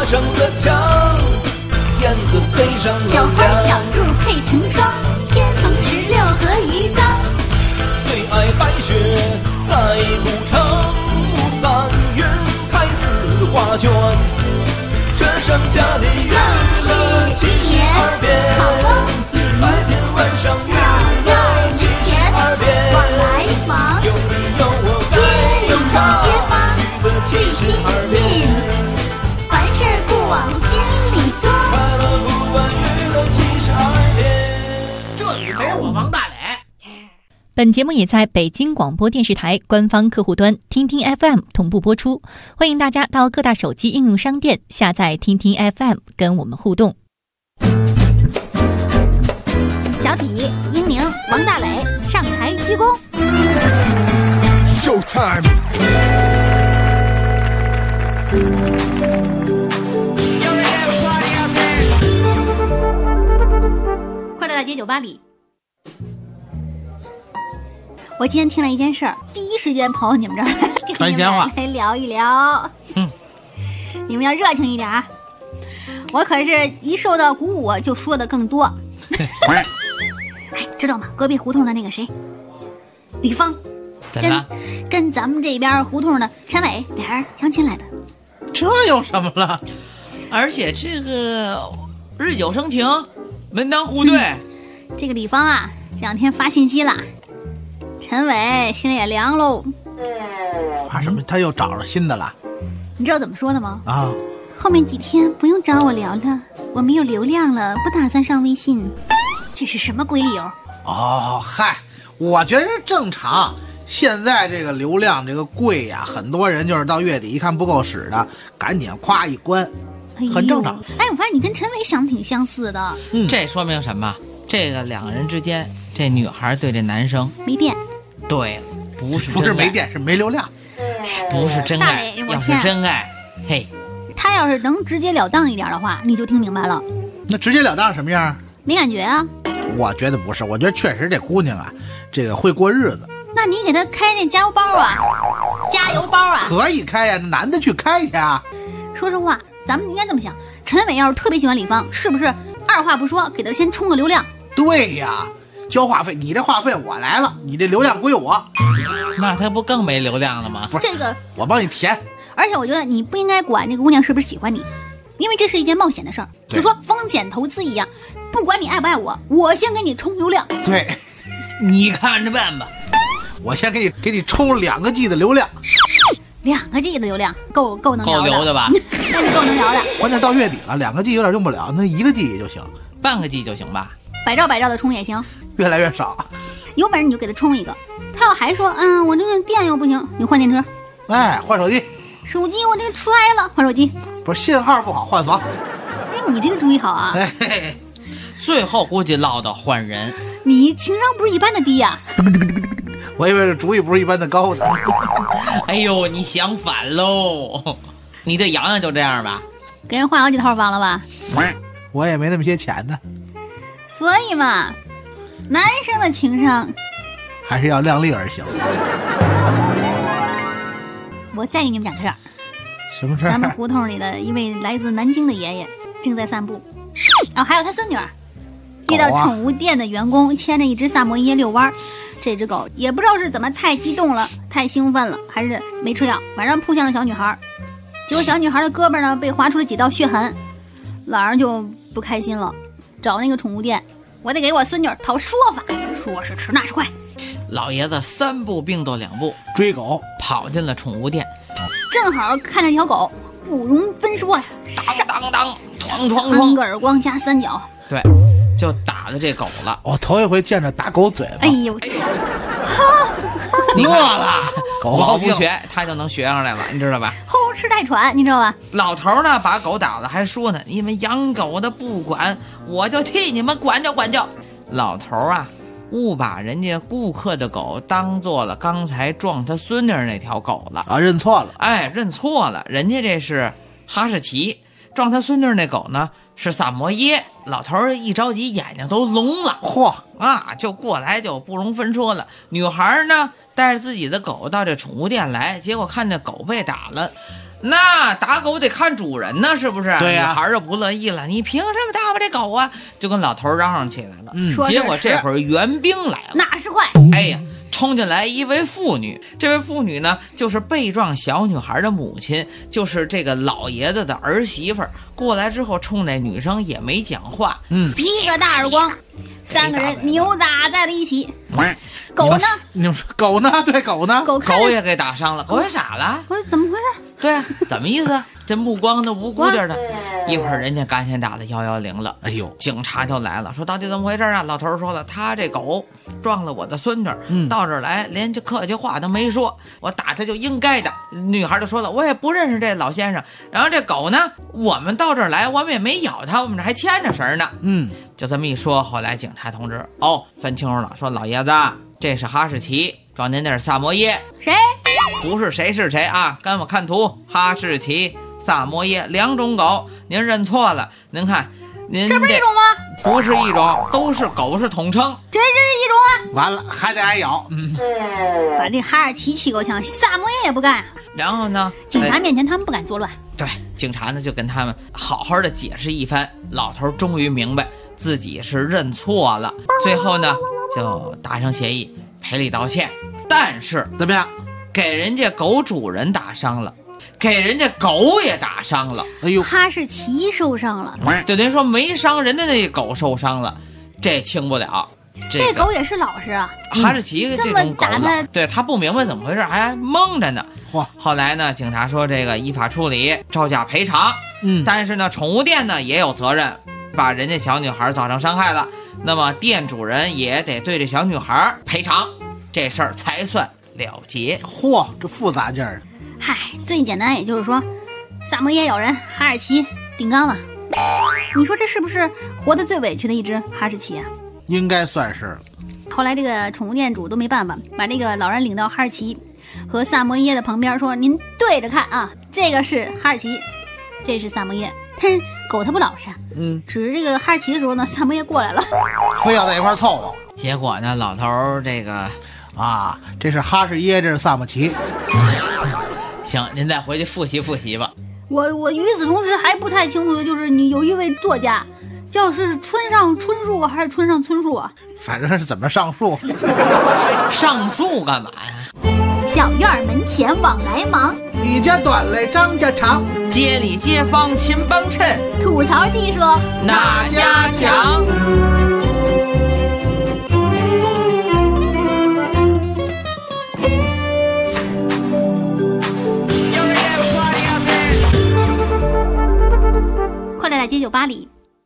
爬上了墙，燕子飞上了小花梁。 小猪配成双，天蓬16和鱼缸。 最爱白雪来古城，3月开4画卷。这剩下的月了72遍，白天晚上月了72遍。 往来房， 有你有我街里的街坊最亲 72 近， 遍。 凡事不往心里装。 快乐不管娱乐72遍。 这里没我王大磊。 本节目也在北京广播电视台官方客户端听听 FM 同步播出，欢迎大家到各大手机应用商店下载听听 FM 跟我们互动。 小体、英宁、王大磊上台鞠躬。 Showtime！ 快乐大街酒吧里，我今天听了一件事儿，第一时间跑到你们这儿来，跟你们传闲话来聊一聊。你们要热情一点啊！我可是一受到鼓舞就说的更多。哎，知道吗？隔壁胡同的那个谁，李芳， 怎么了？ 跟咱们这边胡同的陈伟俩人相亲来的。 这有什么了？而且这个日久生情，门当户对。 这个李芳啊，这两天发信息了，陈伟心里也凉喽。 发什么？他又找着新的了你知道怎么说的吗？ 啊？ 后面几天不用找我聊了，我没有流量了，不打算上微信。这是什么鬼理由？ 哦，嗨，我觉得正常。现在这个流量这个贵呀，很多人就是到月底一看不够使的，赶紧夸一关，很正常。 哎，我发现你跟陈伟想的挺相似的。 这说明什么？这个两个人之间，这女孩对这男生没电， 对了，不是不是真爱没电，是没流量。 不是真大爱磊，我要是天真爱，嘿， 他要是能直截了当一点的话，你就听明白了。 那直截了当什么样？ 没感觉啊？ 我觉得不是，我觉得确实这姑娘啊，这个会过日子， 那你给他开那加油包啊，加油包啊！ 可以开呀，男的去开去啊。 说实话，咱们应该这么想：陈伟要是特别喜欢李芳，是不是二话不说给他先充个流量？ 对呀，交话费，你这话费我来了，你这流量归我， 那他不更没流量了吗？ 不是这个， 我帮你填。 而且我觉得你不应该管这个姑娘是不是喜欢你，因为这是一件冒险的事儿， 对就说风险投资一样，不管你爱不爱我，我先给你充流量。 对， 你看着办吧。 我先给你充2个 G 的流量， 2个 G 的流量够能聊够流的吧？ 那是够能聊的， 关键到月底了，2个 G 有点用不了，那1个 G 也就行， 半个 G 就行吧。 百兆的充也行， 越来越少。 有本事你就给他充一个。他要还说，我这个电又不行，你换电池。 哎，换手机， 手机我这个摔了，换手机。 不是信号不好，换房。 哎，你这个主意好啊！ 哎嘿嘿， 最后估计落到换人。 你情商不是一般的低呀、 我以为这主意不是一般的高呢。 哎呦，你想反喽！你对洋洋就这样吧？ 给人换好几套房了吧？ 我也没那么些钱呢， 所以嘛，男生的情商， 还是要量力而行。 我再给你们讲个事儿。 什么事咱们儿？ 胡同里的一位来自南京的爷爷正在散步，还有他孙女儿遇到宠物店的员工牵着一只萨摩耶遛弯儿。这只狗也不知道是怎么太激动了，太兴奋了，还是没吃药，晚上扑向了小女孩。结果小女孩的胳膊呢被划出了几道血痕，老人就不开心了，找那个宠物店，我得给我孙女儿讨说法，说是迟那是快。 老爷子3步并作2步追狗， 跑进了宠物店， 正好看见条狗，不容分说呀， 当当当，哐哐 3个哐， 耳光加3脚。 对，就打了这狗了。 我头一回见着打狗嘴巴。 哎呦， 你乐了，狗高兴。 我不学，他就能学上来了，你知道吧？ 后吃带喘，你知道吧？ 老头呢把狗打了，还说呢，你们养狗的不管，我就替你们管教管教。老头啊，误把人家顾客的狗当做了刚才撞他孙女那条狗了啊，认错了。 哎，认错了，人家这是哈士奇，撞他孙女那狗呢是萨摩耶。老头儿一着急，眼睛都聋了， 嚯啊，就过来就不容分说了。女孩呢带着自己的狗到这宠物店来，结果看见狗被打了， 那打狗得看主人呢，是不是？ 对呀女孩就不乐意了，你凭什么打我这狗啊？就跟老头嚷嚷起来了。 说结果这会儿援兵来了， 哪是快？ 哎呀，冲进来一位妇女，这位妇女呢，就是被撞小女孩的母亲，就是这个老爷子的儿媳妇儿。过来之后，冲那女生也没讲话， 一个大耳光，三个人扭打在了一起。狗呢？ 你们说狗呢？对，狗呢？ 狗看着狗也给打伤了，狗也傻了。 我说怎么回事？ 对啊，怎么意思？这目光都无辜点的。一会儿人家赶紧打了110了， 哎呦， 警察就来了，说到底怎么回事啊？老头说了，他这狗撞了我的孙女，到这儿来连这客气话都没说，我打他就应该的。女孩就说了，我也不认识这老先生，然后这狗呢，我们到这儿来，我们也没咬它，我们这还牵着绳呢。就这么一说，后来警察同志分清楚了，说老爷子，这是哈士奇，撞您那是萨摩耶， 谁？ 不是谁是谁啊？跟我看图，哈士奇、萨摩耶2种狗，您认错了。您看，您这不是一种吗？ 不是一种，都是狗，是统称。 这是一种啊！ 完了还得挨咬。 把这哈士奇气够呛，萨摩耶也不干啊。 然后呢， 警察面前他们不敢作乱。 对，警察呢就跟他们好好的解释一番。老头终于明白自己是认错了，最后呢就达成协议，赔礼道歉。但是怎么样？ 给人家狗主人打伤了，给人家狗也打伤了。 哎呦， 哈士奇受伤了， 就等于说没伤人的那狗受伤了，这轻不了。 这狗也是老实啊。 哈士奇这种狗这么打它， 对他不明白怎么回事，还蒙着呢。 嚯！ 后来呢，警察说这个依法处理，照价赔偿。但是呢，宠物店呢也有责任，把人家小女孩造成伤害了，那么店主人也得对这小女孩赔偿，这事儿才算了结。 嚯，这复杂劲儿。 嗨，最简单也就是说，萨摩耶咬人，哈士奇顶缸了。你说这是不是活得最委屈的一只哈士奇啊？ 应该算是。 后来这个宠物店主都没办法，把这个老人领到哈士奇和萨摩耶的旁边，说：“您对着看啊，这个是哈士奇，这是萨摩耶。”但是狗它不老实，指着这个哈士奇的时候呢，萨摩耶过来了， 非要在一块凑合。 结果呢，老头儿这个啊，这是哈士耶，这是萨摩奇。 行，您再回去复习复习吧。 我与此同时还不太清楚的就是，你有一位作家，叫是村上春树还是村上春树啊？ 反正是怎么上树？ 上树干嘛呀？ 小院门前往来忙， 你家短嘞，张家长， 街里街坊勤帮衬， 吐槽技术哪家强？ 快乐大街酒吧里，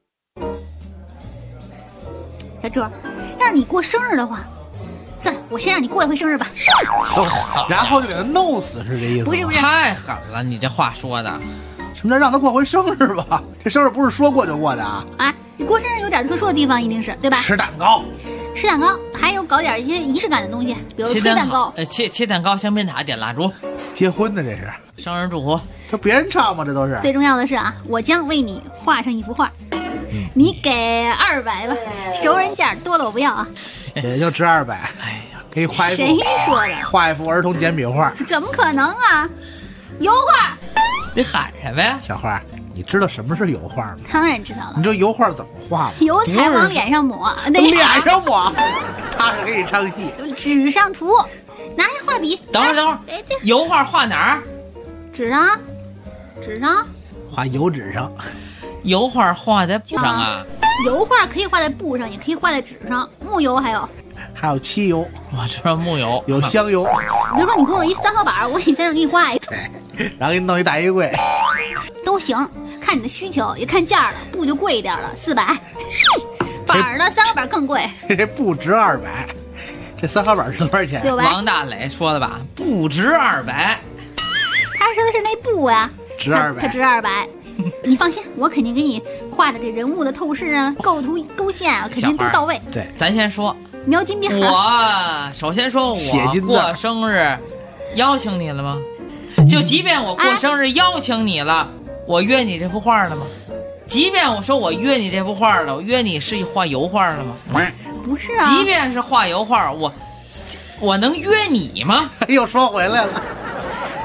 小柱，要是你过生日的话，算了，我先让你过一回生日吧。 然后就给他弄死，是这意思吗？ 不是太狠了，你这话说的。 什么叫让他过回生日吧？这生日不是说过就过的啊！ 啊，你过生日有点特殊的地方，一定是对吧？ 吃蛋糕， 吃蛋糕，还有搞点一些仪式感的东西，比如吹蛋糕。 切蛋糕，香槟塔，点蜡烛， 结婚的这是生日祝福。 这别人唱吗？这都是。 最重要的是啊，我将为你画上一幅画，你给200吧，熟人价多了我不要啊。 也就值200。 哎呀， 给你画一幅。 谁说的？ 画一幅儿童简笔画。 怎么可能啊？油画。 你喊什么呀？ 小花，你知道什么是油画吗？ 当然知道了。 你知道油画怎么画吗？ 油彩往脸上抹， 脸上抹，他是给你唱戏。 纸上涂，拿下画笔。 等会儿， 哎，这油画画哪儿？ 纸上， 画油纸上。 油画画在布上啊？ 油画可以画在布上，也可以画在纸上。木油还有漆油， 我知道木油， 有香油。 比如说你给我一3号板，我在这给你画一个。 对，然后给你弄一大衣柜。 都行，看你的需求，也看价了。布就贵一点了，400。板呢，3号板更贵。 这不值200，这3号板是多少钱 ？600。 王大磊说的吧？不值200。 他说的是那布呀， 值200， 它值200。你放心，我肯定给你画的这人物的透视啊、构图、勾线啊，肯定都到位。 对， 咱先说描金边。 我首先说，我过生日邀请你了吗？就即便我过生日邀请你了，我约你这幅画了吗？即便我说我约你这幅画了，我约你是画油画了吗？ 不是啊。 即便是画油画，我能约你吗？ 又说回来了。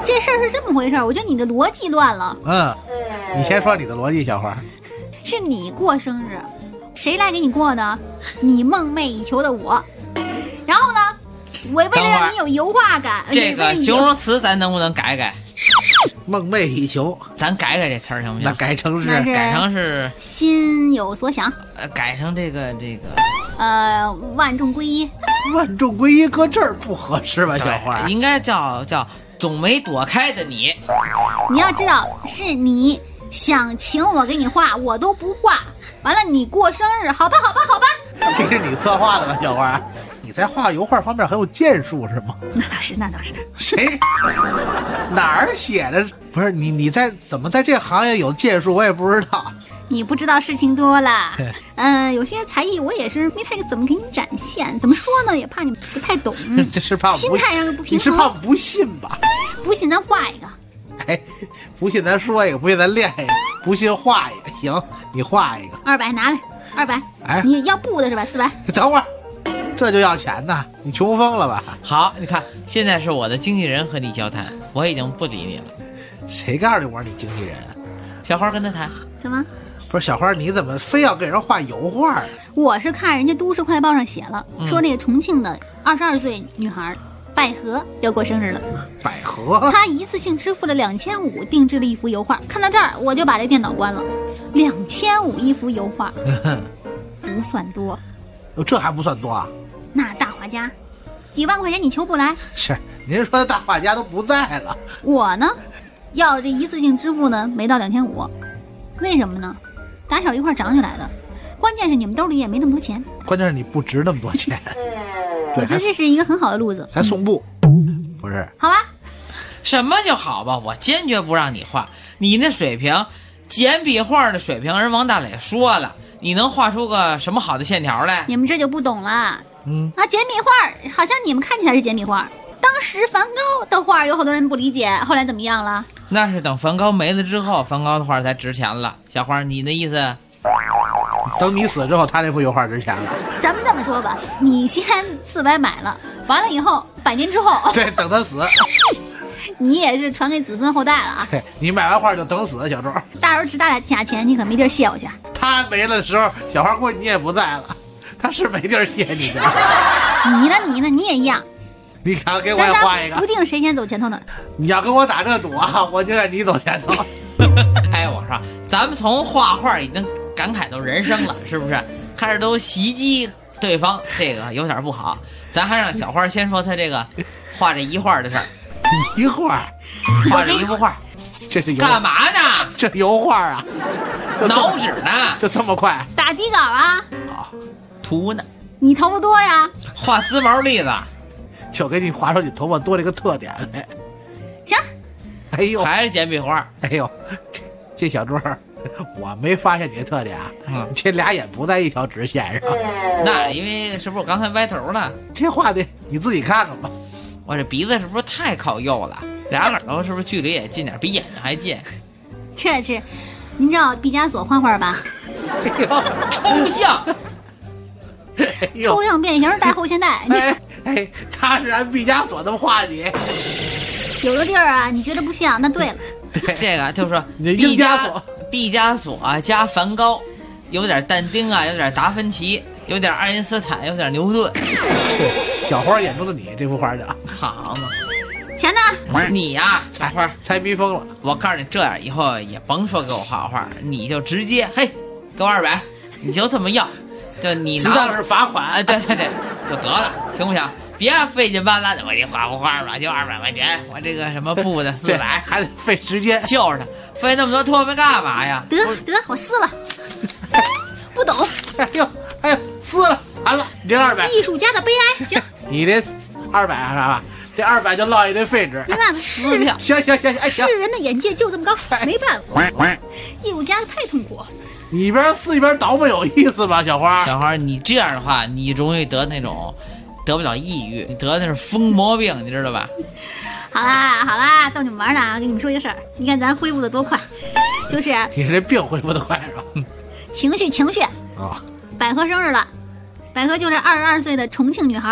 这事儿是这么回事儿，我觉得你的逻辑乱了。 你先说你的逻辑，小花。 是你过生日，谁来给你过的？你梦寐以求的我。然后呢，我为了让你有油画感， 这个形容词咱能不能改改？ 梦寐以求， 咱改改这词儿行不行？ 那改成是心有所想。 改成这个万众归一。 万众归一搁这儿不合适吧，小花？ 应该叫总没躲开的你。 你要知道，是你想请我给你画，我都不画。完了，你过生日，好吧。 这是你策划的吧，小花？你在画油画方面很有建树是吗？ 那倒是。 谁？哪儿写的？不是你怎么在这行业有建树？我也不知道。 你不知道事情多了。有些才艺我也是没太怎么给你展现。怎么说呢？也怕你不太懂。 这是怕我心态上不平衡。 你是怕我不信吧？ 不信咱画一个。 不信咱说一个，不信咱练一个，不信画一个。行，你画一个。 200拿来，200。你要布的是吧？400。 等会儿。这就要钱呐？你穷疯了吧？ 好，你看，现在是我的经纪人和你交谈，我已经不理你了。 谁告诉你我是你经纪人？ 小花跟他谈。 什么？ 不是小花，你怎么非要给人画油画啊？ 我是看人家都市快报上写了，说那个重庆的22岁女孩百合要过生日了。 百合？ 她一次性支付了2500，定制了一幅油画。看到这儿，我就把这电脑关了。2500一幅油画，不算多。 这还不算多啊？ 那大画家几万块钱你求不来？ 是，您说的大画家都不在了。 我呢，要这一次性支付呢，没到2500。为什么呢？打小一块长起来的，关键是你们兜里也没那么多钱。 关键是你不值那么多钱。 我觉得这是一个很好的路子。 还送布，不是？ 好吧。 什么就好吧？我坚决不让你画。你那水平，简笔画的水平，人王大磊说了，你能画出个什么好的线条来？ 你们这就不懂了。简笔画好像你们看起来是简笔画，当时梵高的画有好多人不理解，后来怎么样了？ 那是等梵高没了之后，梵高的画才值钱了。小花，你的意思？ 等你死之后，他那幅油画值钱了。 咱们这么说吧，你先400买了，完了以后100年之后， 对，等他死。 你也是传给子孙后代了啊！ 对，你买完画就等死，小周。 大时候值大价钱，你可没地儿谢我去。 他没了的时候，小花估计你也不在了，他是没地儿谢你的。 你呢？你也一样。 你看，给我也画一个。 不定谁先走前头呢。 你要跟我打这赌啊，我就让你走前头。 哎，我说，咱们从画画已经感慨到人生了，是不是？开始都袭击对方，这个有点不好。咱还让小花先说他这个画这一画的事儿。 一画， 画这一幅画， 这是干嘛呢？ 这油画啊， 挠纸呢？ 就这么快？ 打底稿啊？ 涂呢？ 你头发多呀？ 画滋毛粒子， 就给你画出你头发多这个特点来。 行。 哎呦，还是简笔画。 哎呦，这小桌，我没发现你的特点。这俩眼不在一条直线上。 那因为是不是我刚才歪头了？ 这画的你自己看看吧。 我这鼻子是不是太靠右了？俩耳朵是不是距离也近点，比眼睛还近？ 这是，您知道毕加索画画吧？ 抽象， 抽象变形带后现代。 他是按毕加索那么画你。 有的地儿啊，你觉得不像，那对了。 这个就是说，毕加索加梵高，有点但丁啊，有点达芬奇，有点爱因斯坦，有点牛顿。 小花眼中的你，这幅画的好嘛？ 钱呢？ 你呀，小花才逼疯了。 我告诉你，这样以后也甭说给我画画，你就直接给我200，你就这么要，就你拿当是罚款。 对，就得了，行不行？别费劲巴拉的，我给你画幅画吧，就200块钱，我这个什么布的400， 还得费时间。 就是的，费那么多唾沫干嘛呀？ 得，我撕了。不懂。 哎呦，撕了，完了，你这200。 艺术家的悲哀。行。 你这200是吧？这200就落一堆废纸。 没办法， 撕票。 行，哎行。 世人的眼界就这么高，没办法。艺术家太痛苦。 你一边撕一边倒吧，有意思吗，小花？ 小花，你这样的话，你容易得那种得不了抑郁，你得的是疯魔病，你知道吧？ 好啦，逗你们玩呢啊！跟你们说一个事儿，你看咱恢复的多快，就是你这病恢复的快是吧？ 情绪啊！百合生日了，百合就是22岁的重庆女孩，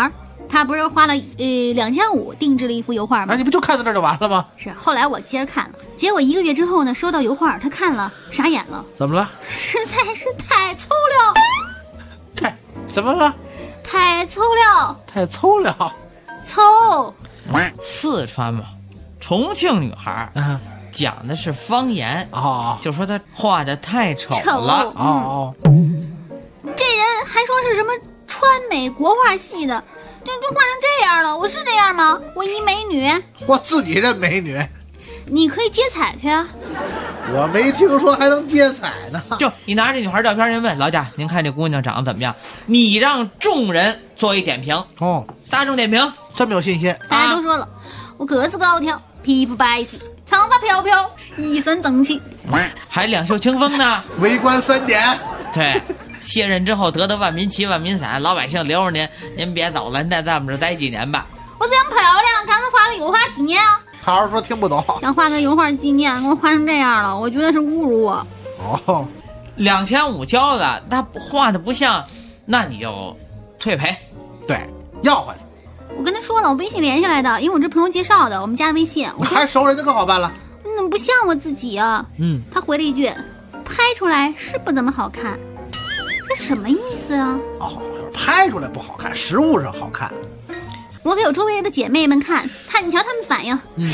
他不是花了2500定制了一幅油画吗？ 那你不就看到这儿就完了吗？ 是，后来我接着看了，结果1个月之后呢，收到油画，他看了傻眼了， 怎么了？ 实在是太粗了， 怎么了？ 太粗了， 太粗了。 粗。 四川嘛，重庆女孩讲的是方言就说她画的太丑了这人还说是什么川美国画系的，就画成这样了，我是这样吗？我一美女， 我自己认美女， 你可以接彩去啊。 我没听说还能接彩呢。 就你拿着女孩照片，人问老贾，您看这姑娘长得怎么样？你让众人做一点评大众点评， 这么有信心。 大家都说了，我个子高挑，皮肤白皙，长发飘飘，一身正气， 还两袖清风呢。 围观3点。 对，卸任之后得的万民旗、万民伞，老百姓留着您别走了，在咱们这待几年吧。 我这样漂亮，看他画个油画纪念啊。 好好说，听不懂。 想画个油画纪念，给我画成这样了，我觉得是侮辱我。 2500交的，他画的不像，那你就退赔。 对，要回来。 我跟他说了，我微信联系来的，因为我这朋友介绍的，我们加的微信。我还熟人就更好办了。 你怎么不像我自己啊？他回了一句，拍出来是不怎么好看，这什么意思啊？ 就是拍出来不好看，实物上好看。 我给我周围的姐妹们看，你瞧她们反应。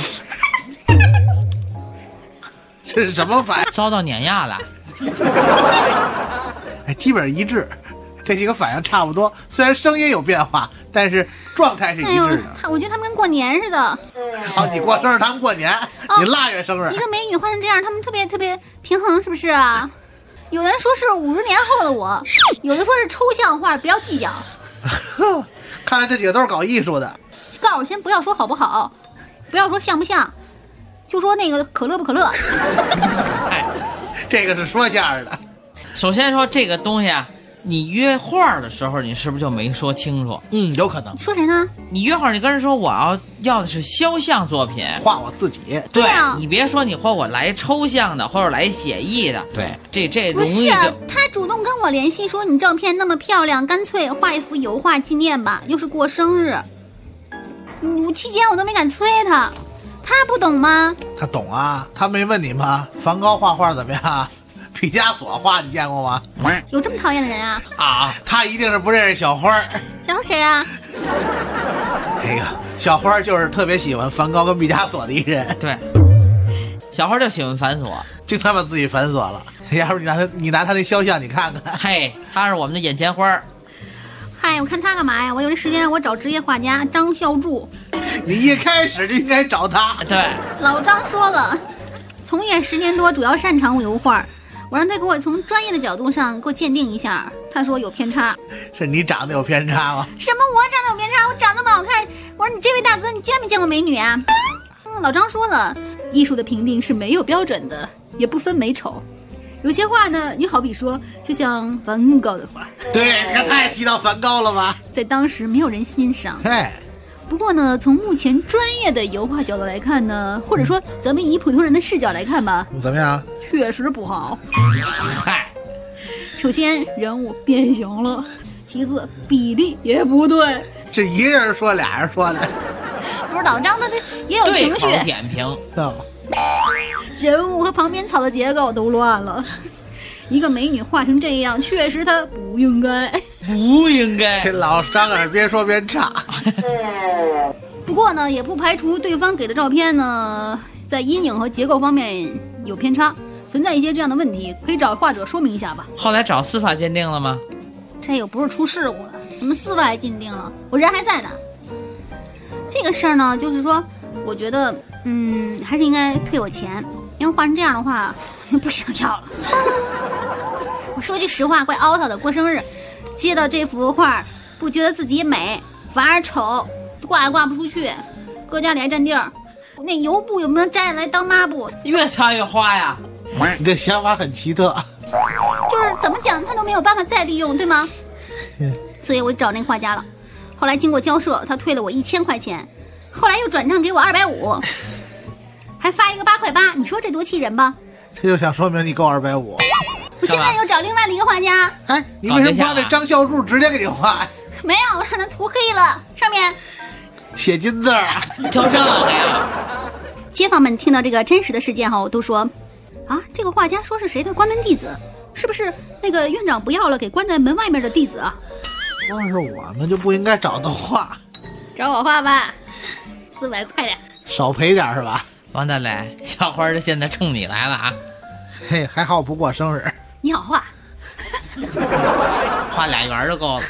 这是什么反应？ 遭到碾压了。 基本一致，这几个反应差不多，虽然声音有变化，但是状态是一致的。 我觉得他们跟过年似的。 你过生日，他们过年，你腊月生日。 一个美女画成这样，他们特别特别平衡，是不是啊？有的人说是50年后的我，有的说是抽象画，不要计较。 看来这几个都是搞艺术的。 告诉我先不要说好不好，不要说像不像，就说那个可乐不可乐。 这个是说相声的。 首先说这个东西啊，你约画的时候，你是不是就没说清楚？ 有可能。 说谁呢？ 你约画，你跟人说我要的是肖像作品， 画我自己。 对你别说你或我来抽象的，或者来写意的。 对， 这容易不是他主动跟我联系说你照片那么漂亮，干脆画一幅油画纪念吧，又是过生日。期间我都没敢催他，他不懂吗？ 他懂啊，他没问你吗？梵高画画怎么样？毕加索画你见过吗？ 有这么讨厌的人啊？ 他一定是不认识小花。 小花谁啊？ 小花就是特别喜欢梵高跟毕加索的一人。 对，小花就喜欢反锁， 经常把自己反锁了。要不你拿他那肖像你看看。 嘿，他是我们的眼前花。 嗨，我看他干嘛呀？我有这时间我找职业画家张孝柱。 你一开始就应该找他。 对， 老张说了，从业10年多，主要擅长油画。我让他给我从专业的角度上给我鉴定一下，他说有偏差。 是你长得有偏差吗？ 什么我长得有偏差？我长得不好看。我说你这位大哥，你见没见过美女啊？老张说了，艺术的评定是没有标准的，也不分美丑。有些画呢，你好比说，就像梵高的画。 对，你看他也提到梵高了吗？ 在当时没有人欣赏。不过呢，从目前专业的油画角度来看呢，或者说咱们以普通人的视角来看吧， 怎么样？ 确实不好。首先人物变形了，其次比例也不对。 是一个人说俩人说的？ 不是老张他也有情绪。 对口点评。 人物和旁边草的结构都乱了。一个美女画成这样，确实她不应该。 不应该。 这老张耳边说边唱。 不过呢，也不排除对方给的照片呢，在阴影和结构方面有偏差，存在一些这样的问题，可以找画者说明一下吧。 后来找司法鉴定了吗？ 这又不是出事故了，怎么司法还鉴定了？我人还在呢。这个事儿呢，就是说，我觉得，还是应该退我钱，因为画成这样的话，我就不想要了。我说句实话，怪凹他的。过生日，接到这幅画，不觉得自己美，反而丑，挂也挂不出去，搁家里还占地儿。那油布有没有摘下来当抹布？ 越擦越花呀！ 你这想法很奇特。 就是怎么讲，他都没有办法再利用，对吗？所以我就找那个画家了。后来经过交涉，他退了我1000块钱，后来又转账给我250，还发一个8块8，你说这多气人吧？ 这就想说明你够250。 我现在又找另外的一个画家。 你为什么不让这张孝柱直接给你画？ 没有，我让它涂黑了，上面写金字啊！ 就这个呀。 街坊们听到这个真实的事件后都说，啊，这个画家说是谁的关门弟子，是不是那个院长不要了给关在门外面的弟子啊？ 要是我们就不应该找他画， 找我画吧，400块的， 少赔点是吧？ 王大磊，小花儿现在冲你来了啊！ 嘿，还好不过生日。 你好画， 画2圆就够了。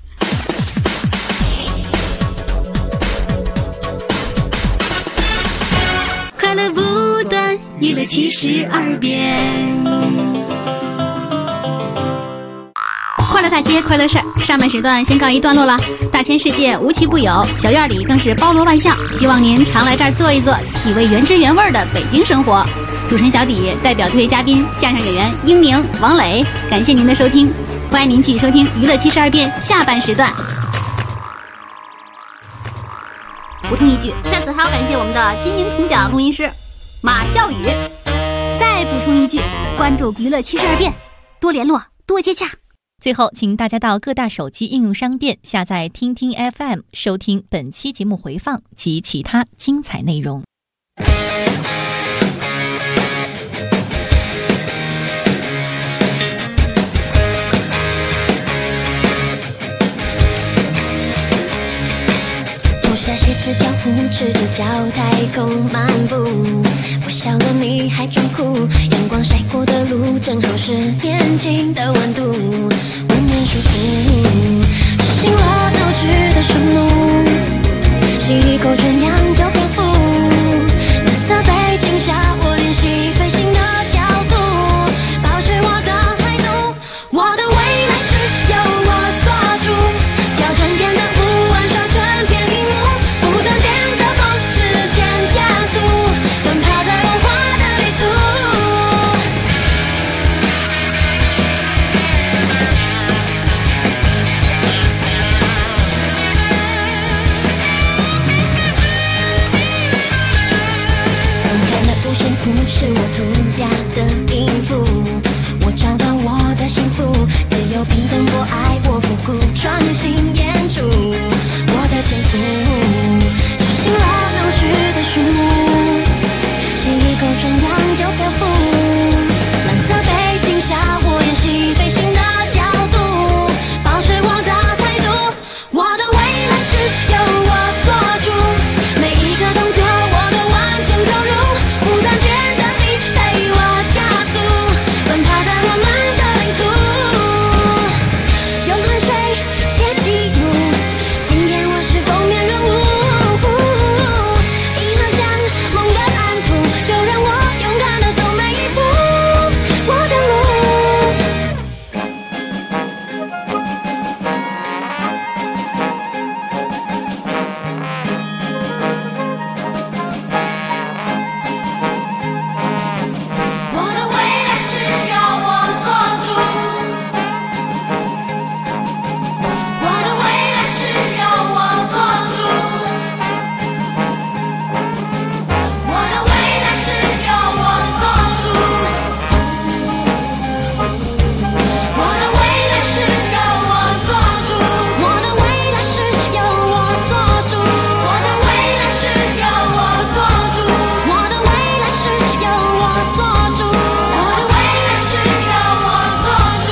快乐不断，娱乐72变。快乐大街，快乐事儿。上半时段先告一段落了。大千世界无奇不有，小院里更是包罗万象。希望您常来这儿坐一坐，体味原汁原味的北京生活。主持人小底代表特约嘉宾相声演员英明、王磊，感谢您的收听，欢迎您继续收听娱乐72变下半时段。补充一句，在此还要感谢我们的金银铜奖录音师马笑宇。再补充一句，关注娱乐72变，多联络，多接洽。 最后，请大家到各大手机应用商店下载听听 FM， 收听本期节目回放及其他精彩内容。 下写字条呼赤着脚太空漫步，我笑了你还装酷，阳光晒过的路正好是年轻的温度，温暖舒服，执行了闹市的顺路，吸一口纯阳就漂浮，蓝色背景下我练习飞行的角度，保持我的态度，我的未来是由我做主，调整变得不安刷成片屏幕，不断变得风直线加速，奔跑在文化的旅途。分开的不辛苦是我涂鸦的音符，我找到我的幸福，自由平等博爱我复古创新演出，我的天赋执行了闹市的树木，吸一口纯阳就漂浮，蓝色背景下我演习飞行的角度，保持我的态度，我的未来是由我做主，每一个动作我都完整投入，不断变得你陪我加速，奔跑在我们的领土，用汗水写记录，今天我是封面人物，一航向梦的蓝图，就让我勇敢地走每一步，我的路。我的未来是由我做主，我的未来是由我做主，我的未来是由我做主，我的未来是由我做主，我的未来是由我做主，我的未来是由我做主，我的未来是由我做主，我的未来是由我做主，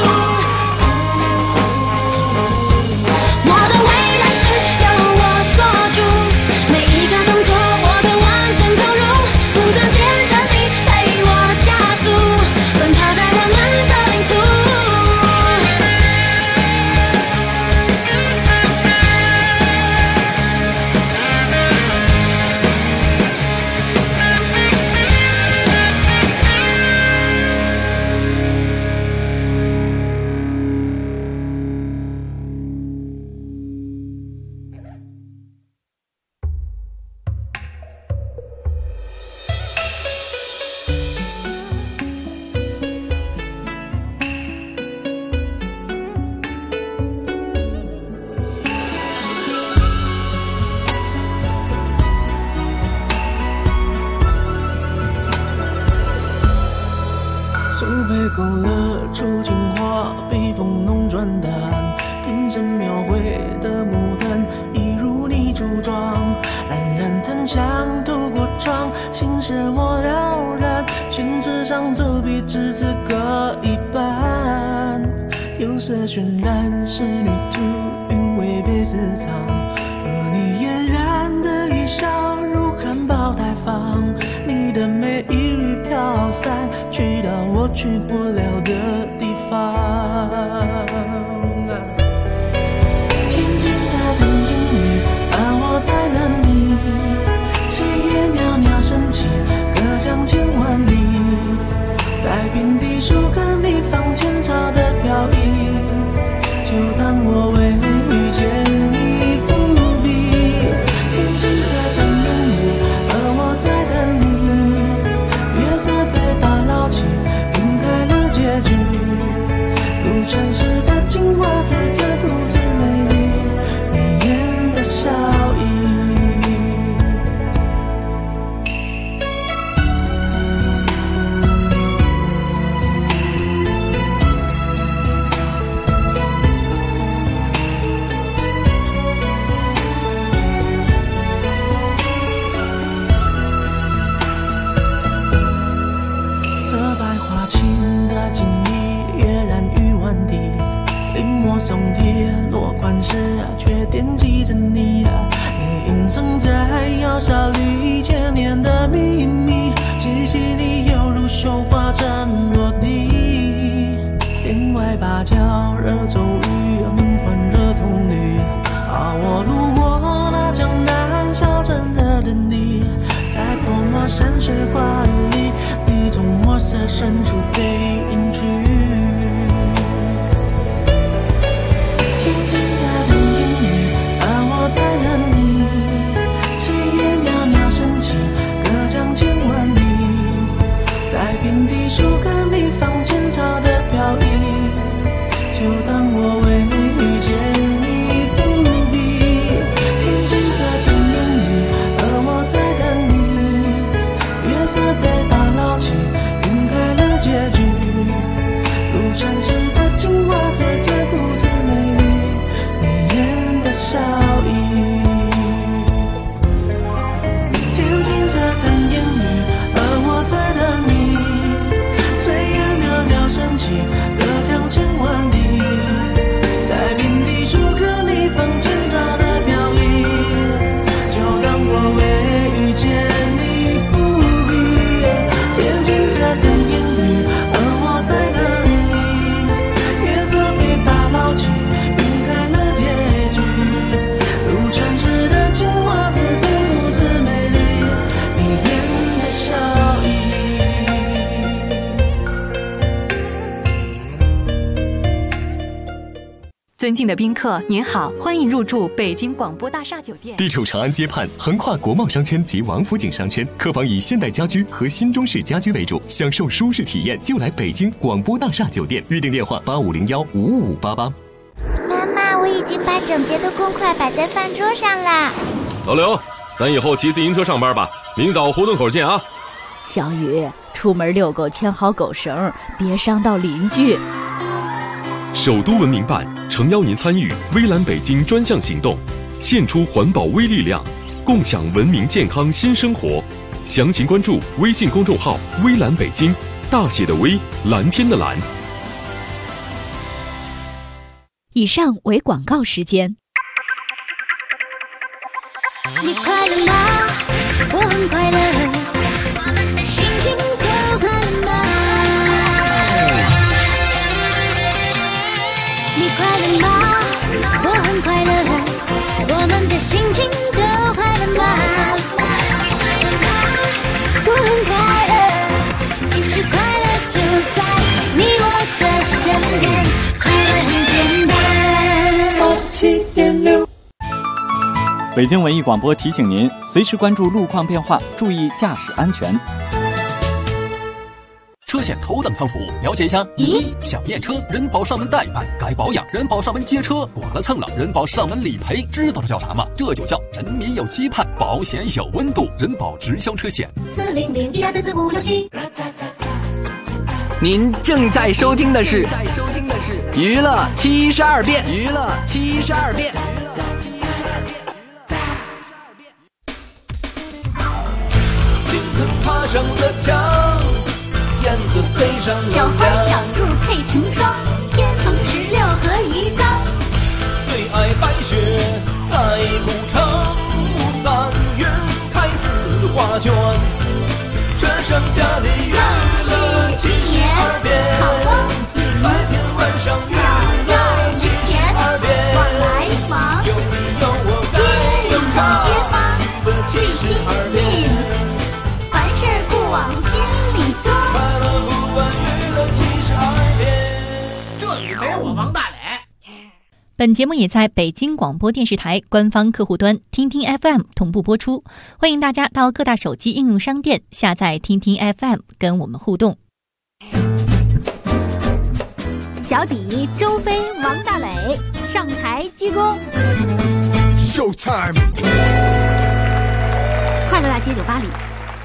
我的未来是由我做主，每一个动作我都完整投入，不断变得你陪我加速，奔跑在我们的领土。 苏北勾勒出情话，笔锋浓转淡，边神描绘的牡丹，一如你柱状，冉冉檀香透过窗，心事我了然，宣纸上走笔只字各一半，釉色渲染仕女图，韵味被私藏，而你嫣然的一笑如含苞待放，你的美一缕飘散，去到我去不了的地方。天津在等烟雨，而我在等你，炊烟袅袅升起，隔江千万里，在平地树跟你放前朝的飘逸，就当我为你遇见你伏笔。天青色等烟雨，而我在等你，月色被打捞起，晕开了结局，如传世的精华，字字故字美丽，你眼的笑意。松铁落款时却惦记着你，你隐藏在窑烧里千年的秘密，气息里犹如绣花针落地，天外芭蕉惹骤雨，梦幻惹童女，我路过那江南小镇的等你，在泼墨山水画里，你从墨色深处被隐去。天津在等烟雨，而我在等你，炊烟袅袅升起，隔江千万里，在平地树跟你放前朝的飘逸，就当我为你遇见你伏笔。天津色等烟雨，而我在等你，月色被打捞起，晕开了结局，如传世的精华，字字故字美丽，笑意。天青色等烟雨，而我在等你，炊烟袅袅升起，隔江千万里，在平地树刻你放前朝的飘逸，就当我为遇见你伏笔。天青色等烟雨，而我在等你，月色被打捞起，晕开了结局，传世的精华，字字故字美丽，你眼的笑意。 尊敬的宾客，您好，欢迎入住北京广播大厦酒店。 地处长安街畔，横跨国贸商圈及王府井商圈，客房以现代家居和新中式家居为主，享受舒适体验就来北京广播大厦酒店。预订电话8501-55588。 妈妈，我已经把整洁的公筷摆在饭桌上啦。 老刘，咱以后骑自行车上班吧，明早胡同口见啊。 小雨，出门遛狗牵好狗绳，别伤到邻居。 首都文明办诚邀您参与微蓝北京专项行动，献出环保微力量，共享文明健康新生活。详情关注微信公众号微蓝北京，大写的微，蓝天的蓝。 以上为广告时间。 你快乐吗？我很快乐，我们的心情都快乐吗？你快乐吗？我很快乐，我们的心情都快乐吗？我很快乐，其实快乐就在你我的身边，快乐很简单。7.6 北京文艺广播提醒您，随时关注路况变化，注意驾驶安全。 车险头等舱服务，了解一下。1. 想验车，人保上门代办；该保养，人保上门接车；剐了蹭了，人保上门理赔。知道这叫啥吗？这就叫人民有期盼，保险有温度。人保直销车险。 400-1234567。 您正在收听的是娱乐72变，娱乐72变。 青藤爬上了墙，燕子飞上了小花小兔配成双，天蓬16和鱼缸。 最爱白雪盖古城，3月开4画卷。这剩下的娱乐72变，白天晚上娱乐72变。 往来忙， 有你有我街有他， 街坊娱乐72变。 凡事不往心里装。 快乐不问娱乐72变。 这里没我王大磊。 本节目也在北京广播电视台官方客户端听听 FM 同步播出，欢迎大家到各大手机应用商店下载听听 FM 跟我们互动。 小底周飞王大磊上台鞠躬。 Showtime。 快乐大街酒吧里，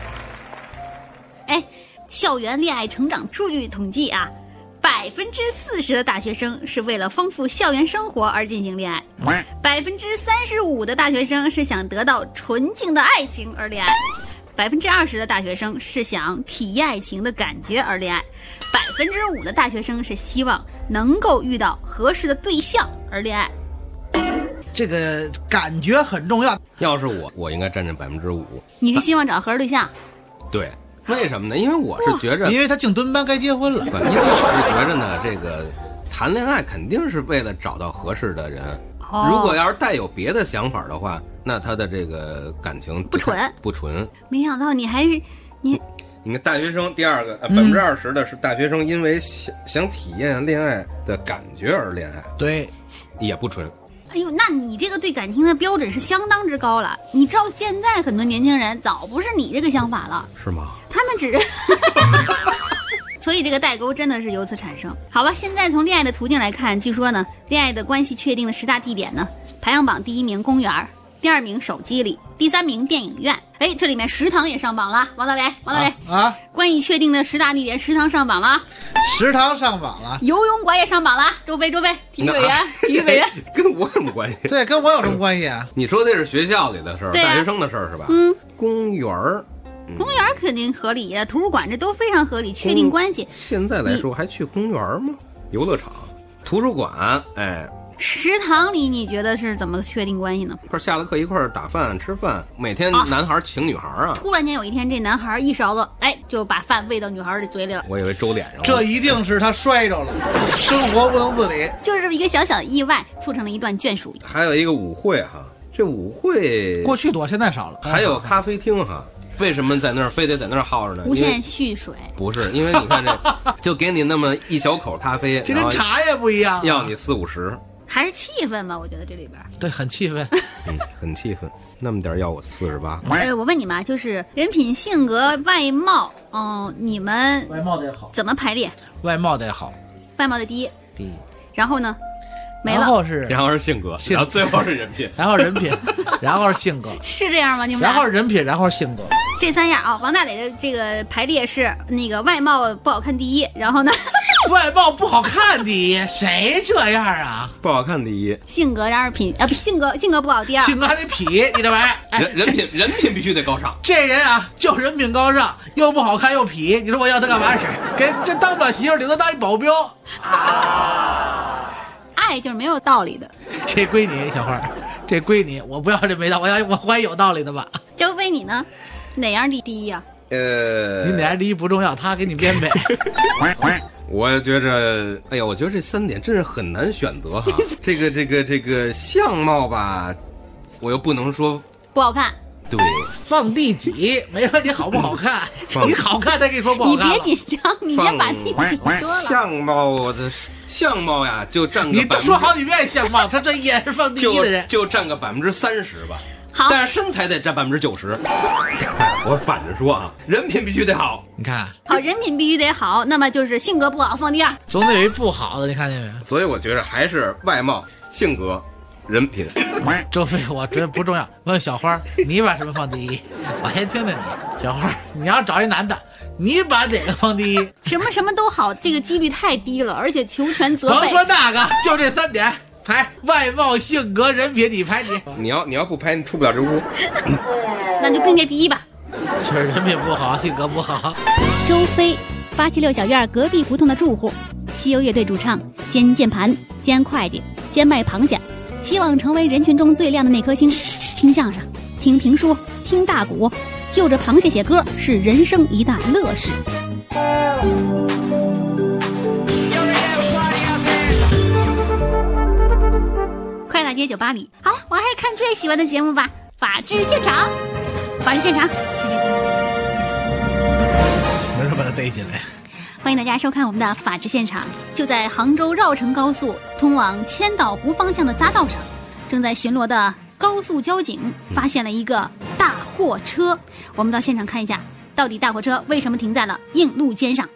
校园恋爱成长数据统计啊，40%的大学生是为了丰富校园生活而进行恋爱，35%的大学生是想得到纯净的爱情而恋爱，20%的大学生是想体验爱情的感觉而恋爱，5%的大学生是希望能够遇到合适的对象而恋爱。 这个感觉很重要。 要是我应该占5%。 你是希望找合适对象？ 对。为什么呢？因为我是觉着， 因为他进蹲班该结婚了。 因为我是觉着呢，这个谈恋爱肯定是为了找到合适的人。如果要是带有别的想法的话，那他的这个感情不纯。 没想到你还是你看大学生第二个20%的是大学生因为想体验恋爱的感觉而恋爱， 对， 也不纯。 哎呦，那你这个对感情的标准是相当之高了。你知道现在很多年轻人早不是你这个想法了， 是吗？ 他们只所以这个代沟真的是由此产生。好吧，现在从恋爱的途径来看，据说呢，恋爱的关系确定的10大地点呢，排行榜第1名公园，第2名手机里，第3名电影院。这里面食堂也上榜了，王大磊啊，关于确定的10大地点，食堂上榜了， 食堂上榜了， 游泳馆也上榜了。周飞，体育委员， 跟我有什么关系？ 对，跟我有什么关系啊？ 你说的是学校里的事儿，大学生的事儿是吧？公园肯定合理呀，图书馆这都非常合理，确定关系。 现在来说还去公园吗？游乐场、图书馆， 食堂里你觉得是怎么确定关系呢？ 不是下了课一块儿打饭吃饭，每天男孩请女孩啊。 突然间有一天，这男孩一勺子，就把饭喂到女孩的嘴里了。 我以为周脸上了。 这一定是他摔着了，生活不能自理。 就是这么一个小小的意外，促成了一段眷属。 还有一个舞会哈，这舞会过去多，现在少了。 还有咖啡厅哈。为什么在那儿非得在那儿耗着呢？ 无限蓄水不是，因为你看这就给你那么一小口咖啡， 这跟茶叶不一样， 要你40-50， 还是气氛吧？我觉得这里边对很气氛， 很气氛。那么点要我48。 我问你们，就是人品、性格、外貌，你们外貌得好， 怎么排列？ 外貌得好， 外貌的第一，然后呢？没了， 然后是性格，然后最后是人品， 然后人品，然后是性格， 是这样吗？你们然后是人品，然后是性格， 这3样啊。王大磊的这个排列是那个外貌不好看第一，然后呢， 外貌不好看第一，谁这样啊？ 不好看第一， 性格然后性格不好第二， 性格还得痞，你这玩意儿， 人品必须得高尚。 这人啊，就人品高尚，又不好看又痞，你说我要他干嘛使？给这当不了媳妇，顶多当一保镖。 爱就是没有道理的， 这归你小花，这归你，我不要这没道，我怀疑有道理的吧。 周飞你呢？哪样第一呀？ 你哪样第一不重要，他给你编呗。 我觉着，我觉得这3点真是很难选择哈。这个相貌吧，我又不能说不好看。 对， 放第几没问你好不好看，你好看他跟你说不好看。 你别紧张，你先把第几说了。 相貌呀，就占个你都说好几遍相貌，他这也是放第一的人， 就占个30%吧。 好， 但是身材得占90%。我反着说啊，人品必须得好。 你看， 好，人品必须得好，那么就是性格不好放第2， 总得有一不好的，你看见没？ 所以我觉得还是外貌、性格、人品。 周飞，我觉得不重要。问小花，你把什么放第一？我先听听你，小花，你要找一男的， 你把哪个放第一？ 什么都好，这个几率太低了，而且求全责备。 甭说那个，就这3点。排外貌、性格、人品，你排你。 你要不排，你出不了这屋。 那就并列第一吧。 就是人品不好，性格不好。 周飞，876小院隔壁胡同的住户，西游乐队主唱，兼键盘，兼会计，兼卖螃蟹，希望成为人群中最亮的那颗星。听相声，听评书，听大鼓，就着螃蟹写歌是人生一大乐事。快大街酒吧里，好，我还是看最喜欢的节目吧，法制现场。法制现场， 没事把他逮起来。 欢迎大家收看我们的法制现场。就在杭州绕城高速通往千岛湖方向的匝道上，正在巡逻的高速交警发现了一个大货车。我们到现场看一下，到底大货车为什么停在了硬路肩上？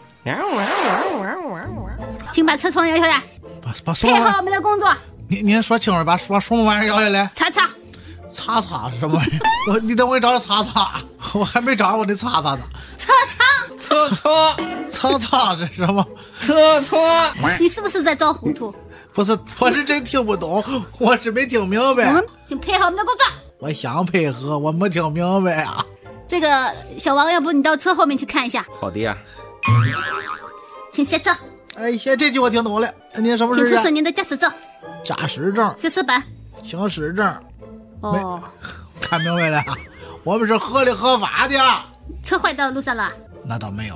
请把车窗摇下来，配合我们的工作。 您说清楚，把什么玩意儿摇下来？ 擦擦是什么玩意儿？你等我给找擦擦，我还没找我的擦擦呢。 车是什么？ 车。 你是不是在装糊涂？ 不是，我是真听不懂，我是没听明白。 我们请配合我们的工作。 我想配合，我没听明白啊。 这个小王，要不你到车后面去看一下？ 好的呀。 请下车。 哎，这句我听懂了。您什么事？ 请出示您的驾驶证。 驾驶证。 行驶本。 行驶证。 哦， 看明白了，我们是合理合法的。 车坏到路上了？ 那倒没有。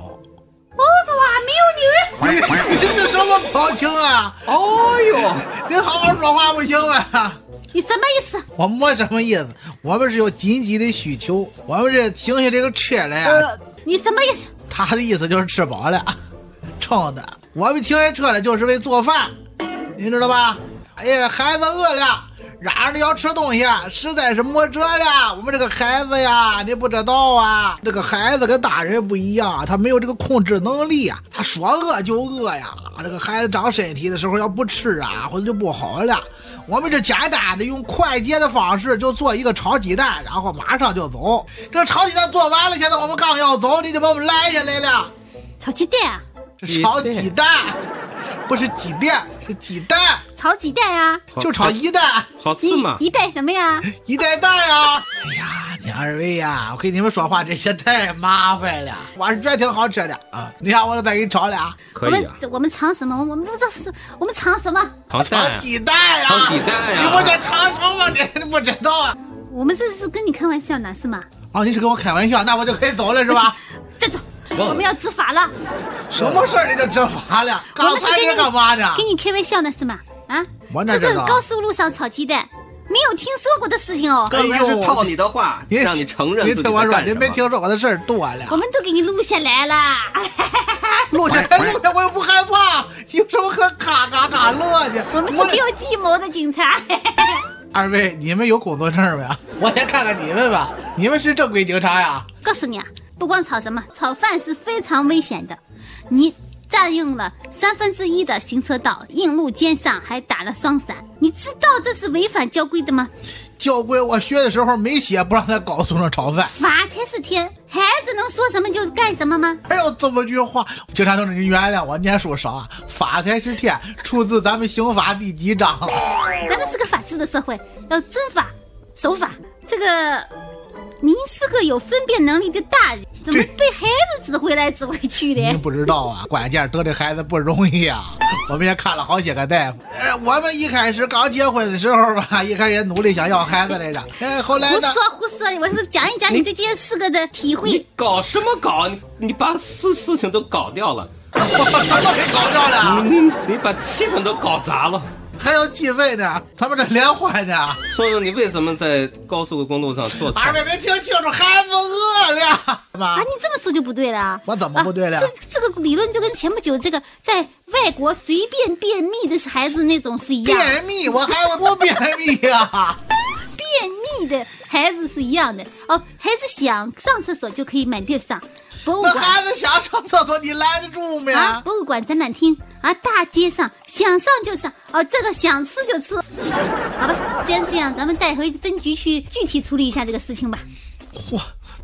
没有你。 你是什么表情啊？ 哦哟， 你好好说话不行吗？ 你什么意思？ 我没什么意思，我们是有紧急的需求，我们这停下这个车来呀。 你什么意思？ 他的意思就是吃饱了，撑的。我们停下车来就是为做饭，你知道吧？哎呀，孩子饿了，嚷着要吃东西，实在是没辙了。我们这个孩子呀，你不知道啊，这个孩子跟大人不一样，他没有这个控制能力啊，他说饿就饿呀。这个孩子长身体的时候要不吃啊，或者就不好了。我们这简单的用快捷的方式就做一个炒鸡蛋，然后马上就走。这个炒鸡蛋做完了，现在我们刚要走，你就把我们拦下来了。 炒鸡蛋啊？ 是炒鸡蛋，不是鸡蛋，是鸡蛋。 炒鸡蛋呀？ 就炒一蛋。 好吃吗？ 一袋什么呀？ 一袋蛋呀。哎呀，你二位呀，我跟你们说话这些太麻烦了。我是觉得挺好吃的啊，你让我再给你炒俩。 可以啊。 我们尝什么？我们尝什么？ 炒鸡蛋呀！ 炒鸡蛋呀！ 你不这尝什么？你不知道啊？ 我们这是跟你开玩笑呢，是吗？ 哦，你是跟我开玩笑，那我就可以走了是吧？ 再走。我们要执法了。 什么事儿你就执法了？刚才你是干嘛呢？ 跟你开玩笑呢是吗？啊， 我哪知道？ 这个高速路上炒鸡蛋，没有听说过的事情哦。 刚才是套你的话，让你承认自己你听我说，你没听说过的事儿多了。 我们都给你录下来了。 录下来，我又不害怕，有什么可嘎嘎嘎乐的？ 我们是没有计谋的警察。 二位，你们有工作证没？我先看看你们吧。你们是正规警察呀？ 告诉你啊，不光炒什么，炒饭是非常危险的。你占用了1/3的行车道，硬路肩上还打了双闪，你知道这是违反交规的吗？ 交规我学的时候没写不让在高速上炒饭， 法才是天，孩子能说什么就干什么吗？ 还有这么句话，警察同志，你原谅我念书少啊。法才是天，出自咱们刑法第几章？ 咱们是个法治的社会，要遵法守法。这个您是个有分辨能力的大人，怎么被孩子指挥来指挥去的？ 您不知道啊，关键得这孩子不容易啊。我们也看了好些个大夫。我们一开始刚结婚的时候吧，一开始也努力想要孩子来着。后来呢？ 胡说！我是讲一讲你对这件事的体会。 你搞什么搞？你把事情都搞掉了。 我什么没搞掉了？ 你把气氛都搞砸了。 还有计费呢，他们这连环呢。 说说你为什么在高速公路上做？ 二位没听清楚，孩子饿了啊！你这么说就不对了。 我怎么不对了？ 这个理论就跟前不久这个在外国随便便秘的孩子那种是一样。 便秘？我孩子不便秘呀。 便秘的孩子是一样的哦，孩子想上厕所就可以满地上。 那孩子想上厕所，你拦得住没？ 啊，博物馆展览厅啊，大街上想上就上哦，这个想吃就吃。好吧，既然这样，咱们带回分局去具体处理一下这个事情吧。 嚯，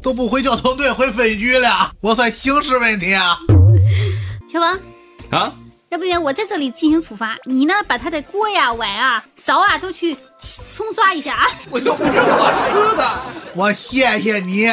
都不回交通队，回分局了，我算刑事问题啊。 小王啊， 要不然我在这里进行处罚，你呢把他的锅呀、碗啊、勺啊都去冲刷一下啊。 我又不是我吃的，我谢谢你。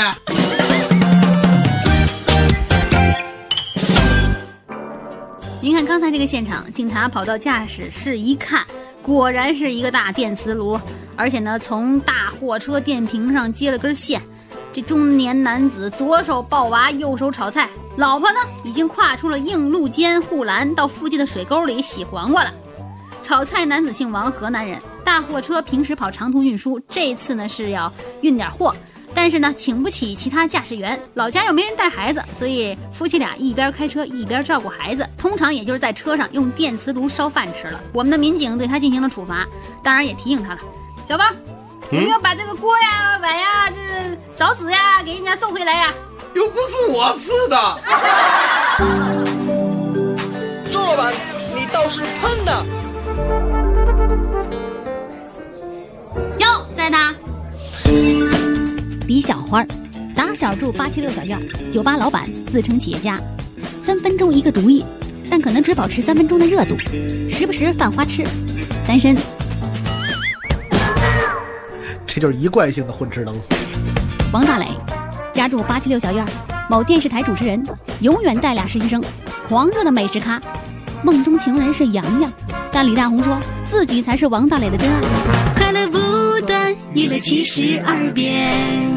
您看刚才这个现场，警察跑到驾驶室一看，果然是一个大电磁炉，而且呢从大货车电瓶上接了根线。这中年男子左手抱娃，右手炒菜，老婆呢已经跨出了映露间护栏，到附近的水沟里洗黄瓜了。炒菜男子姓王，河南人，大货车平时跑长途运输，这次呢是要运点货，但是呢请不起其他驾驶员，老家又没人带孩子，所以夫妻俩一边开车一边照顾孩子，通常也就是在车上用电磁炉烧饭吃了。我们的民警对他进行了处罚，当然也提醒他了，小王有没有把这个锅呀、碗呀、这个勺子呀给人家送回来呀？ 又不是我吃的。 周老板，你倒是喷的。 哟，在呢。 李小花，打小住876小院，酒吧老板，自称企业家，3分钟一个毒液，但可能只保持3分钟的热度，时不时犯花痴，单身。 这就是一贯性的混吃等死。 王大磊，家住876小院，某电视台主持人，永远带俩实习生，狂热的美食咖，梦中情人是杨洋，但李大红说自己才是王大磊的真爱。 快乐不断，娱乐72变。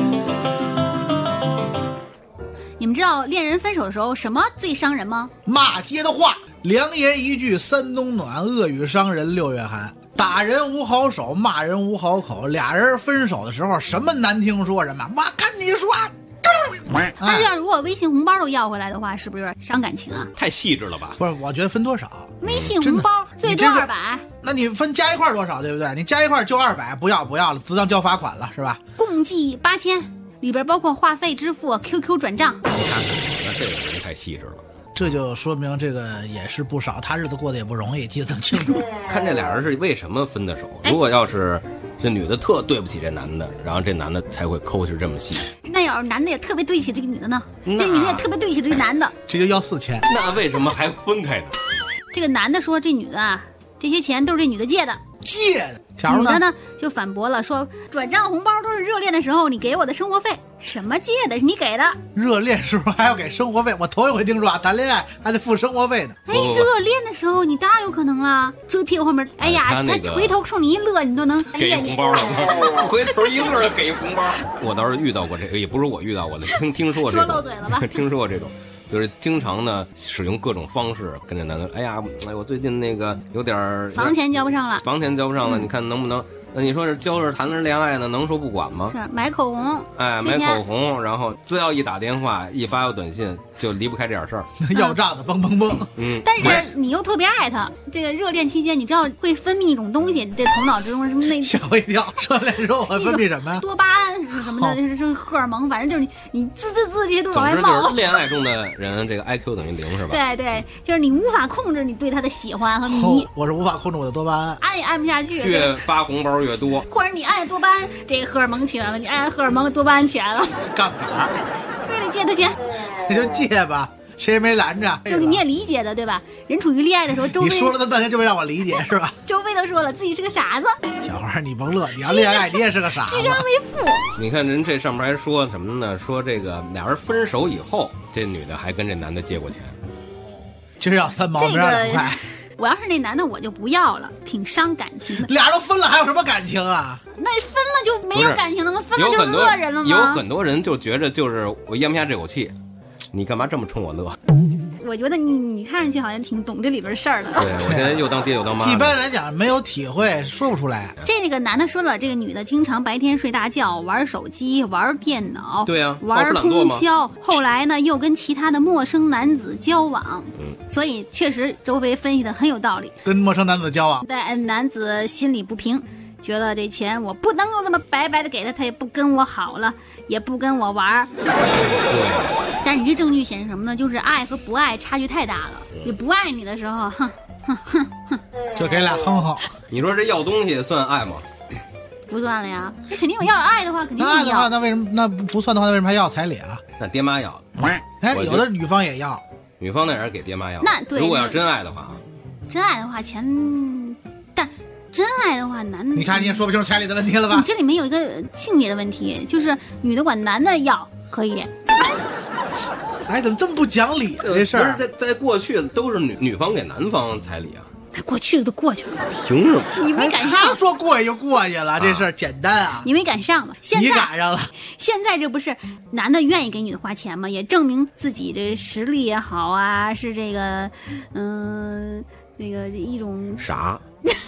你们知道恋人分手的时候什么最伤人吗？ 骂街的话，良言一句三冬暖，恶语伤人6月寒。打人无好手，骂人无好口，俩人分手的时候什么难听说什么。我跟你说， 但是要如果微信红包都要回来的话，是不是有点伤感情啊？ 太细致了吧？ 不是，我觉得分多少？ 微信红包最多200， 那你分加一块多少，对不对？你加一块就200，不要了，自当交罚款了，是吧？ 共计8000，里边包括话费支付、QQ 转账。 你看看，那这个人太细致了。 这就说明这个也是不少，他日子过得也不容易，记得这么清楚。 看这俩人是为什么分的手？如果要是这女的特对不起这男的，然后这男的才会抠是这么细。 那要是男的也特别对不起这个女的呢？这女的也特别对不起这个男的， 这就要4000。 那为什么还分开呢？ 这个男的说这女的啊，这些钱都是这女的借的。 借的。 女的呢就反驳了，说转账红包都是热恋的时候你给我的生活费，什么借的？是你给的。 热恋时候还要给生活费，我头一回听说啊，谈恋爱还得付生活费呢。 哎，热恋的时候你当然有可能了，追屁股后面，哎呀，他回头冲你一乐，你都能给红包了，回头一乐给红包。我倒是遇到过这个，也不是我遇到过的，听说过这种。 说漏嘴了吧？ 听说过这种。就是经常呢使用各种方式跟这男的，哎呀，我最近那个有点房钱交不上了， 你看能不能？那你说是交着谈着恋爱呢，能说不管吗？ 是买口红， 哎，买口红，然后只要一打电话，一发个短信，就离不开这点事儿， 要账的蹦蹦蹦。 但是你又特别爱他，这个热恋期间，你知道会分泌一种东西，这头脑之中什么那吓我一跳，热恋时候会分泌什么？ 多巴胺是什么的，是荷尔蒙，反正就是你滋这些都往外冒。 总之就是恋爱中的人，这个 IQ 等于0是吧？ 对，就是你无法控制你对他的喜欢和迷。 我是无法控制我的多巴胺， 按也按不下去， 越发红包越多， 或者你按多巴胺，这个荷尔蒙起来了，你按荷尔蒙多巴胺起来了， 杠杆， 为了借他钱， 那就借吧，谁也没拦着。 就是你也理解的对吧？人处于恋爱的时候，周围你说了那半天就为让我理解是吧？ 周围都说了自己是个傻子。 小花你甭乐，你要恋爱你也是个傻子。 智商为负。 你看人这上面还说什么呢？说这个俩人分手以后，这女的还跟这男的借过钱， 今儿要3毛，明儿2块。 我要是那男的，我就不要了，挺伤感情的。 俩都分了，还有什么感情啊？ 那分了就没有感情了吗？分了就是恶人了吗？ 有很多人就觉着，就是我咽不下这口气，你干嘛这么冲我乐？ 我觉得你看上去好像挺懂这里边事儿的。 对，我现在又当爹又当妈。 一般来讲没有体会，说不出来。 这个男的说了，这个女的经常白天睡大觉，玩手机，玩电脑， 对啊， 玩通宵。后来呢，又跟其他的陌生男子交往。所以确实周围分析的很有道理。 跟陌生男子交往， 但男子心里不平。觉得这钱我不能够这么白白的给他，他也不跟我好了，也不跟我玩。但是你这证据显示什么呢？就是爱和不爱差距太大了。你不爱你的时候，哼， 就给俩哼哼。 你说这要东西算爱吗？ 不算了呀。那肯定有要爱的话，肯定要。 爱的话，那为什么那不算的话，那为什么还要彩礼啊？ 那爹妈要。 哎，有的女方也要， 女方那也是给爹妈要。 那对， 如果要真爱的话啊， 真爱的话钱，但真爱的话男， 你看你也说不清楚彩礼的问题了吧？ 你这里面有一个性别的问题，就是女的管男的要可以。 哎，怎么这么不讲理这事儿？ 不是在过去都是女方给男方彩礼啊。 过去的都过去了， 凭什么？ 你没赶上？ 他说过去就过去了，这事儿简单啊。 你没赶上嘛？现在你赶上了。 现在这不是男的愿意给女的花钱吗？也证明自己的实力也好啊，是这个，那个一种啥？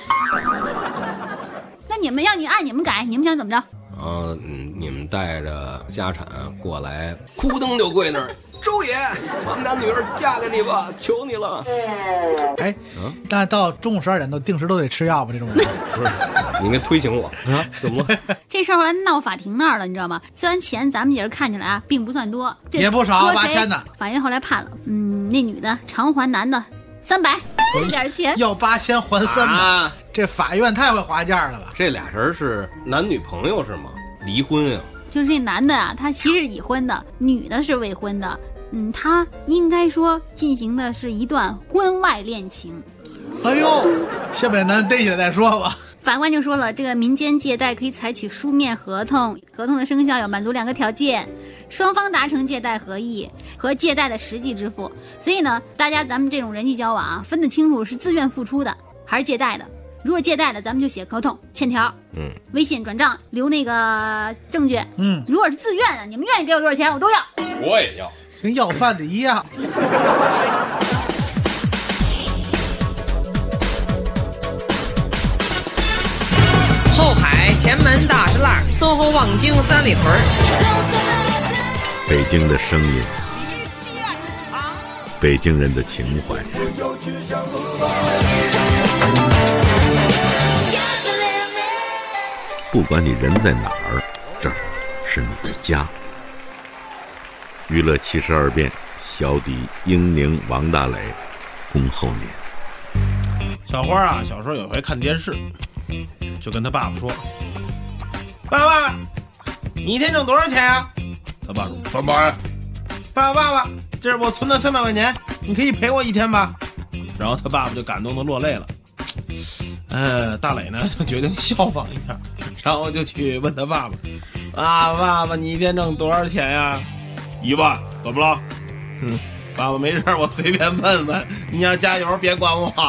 那你们要你按你们改，你们想怎么着？ 你们带着家产过来，哭噔就跪那儿。周爷，我们家女儿嫁给你吧，求你了。 哎，那到中午12点都定时都得吃药吧？这种人不是，你应该推醒我啊？怎么了？ 这事儿后来闹法庭那儿了，你知道吗？虽然钱咱们姐儿看起来啊并不算多， 也不少，8000呢。 法院后来判了，那女的偿还男的300，这点钱要8000还300，这法院太会划价了吧？ 这俩人是男女朋友是吗？离婚呀？ 就是这男的啊，他其实已婚的，女的是未婚的。他应该说进行的是一段婚外恋情。 哎呦，先把男的逮起来再说吧。 法官就说了，这个民间借贷可以采取书面合同，合同的生效要满足2个条件：双方达成借贷合意和借贷的实际支付。所以呢，咱们这种人际交往啊，分得清楚是自愿付出的还是借贷的。如果借贷的，咱们就写合同、欠条，微信转账留那个证据，如果是自愿的，你们愿意给我多少钱，我都要， 我也要， 跟要饭的一样。 后海、前门、大石栏、淞沪、望京、三里屯。 北京的声音，北京人的情怀。不管你人在哪儿，这儿是你的家。娱乐72变，小底、英宁、王大磊，恭候您。 小花啊，小时候有回看电视，就跟他爸爸说：“爸，你一天挣多少钱呀？”他爸说：“300。”爸爸，这是我存的300块钱，你可以陪我一天吧？然后他爸爸就感动的落泪了。大磊呢就决定效仿一下，然后就去问他爸爸：“爸爸，你一天挣多少钱呀？”1万，怎么了？爸爸没事，我随便问问，你要加油，别管我。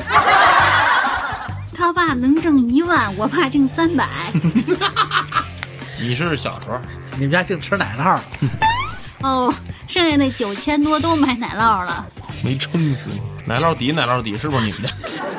他爸能挣1万，我爸挣300。 你是小时候， 你们家净吃奶酪了。 哦，剩下那9000多都买奶酪了。 没撑死你！奶酪底是不是你们家？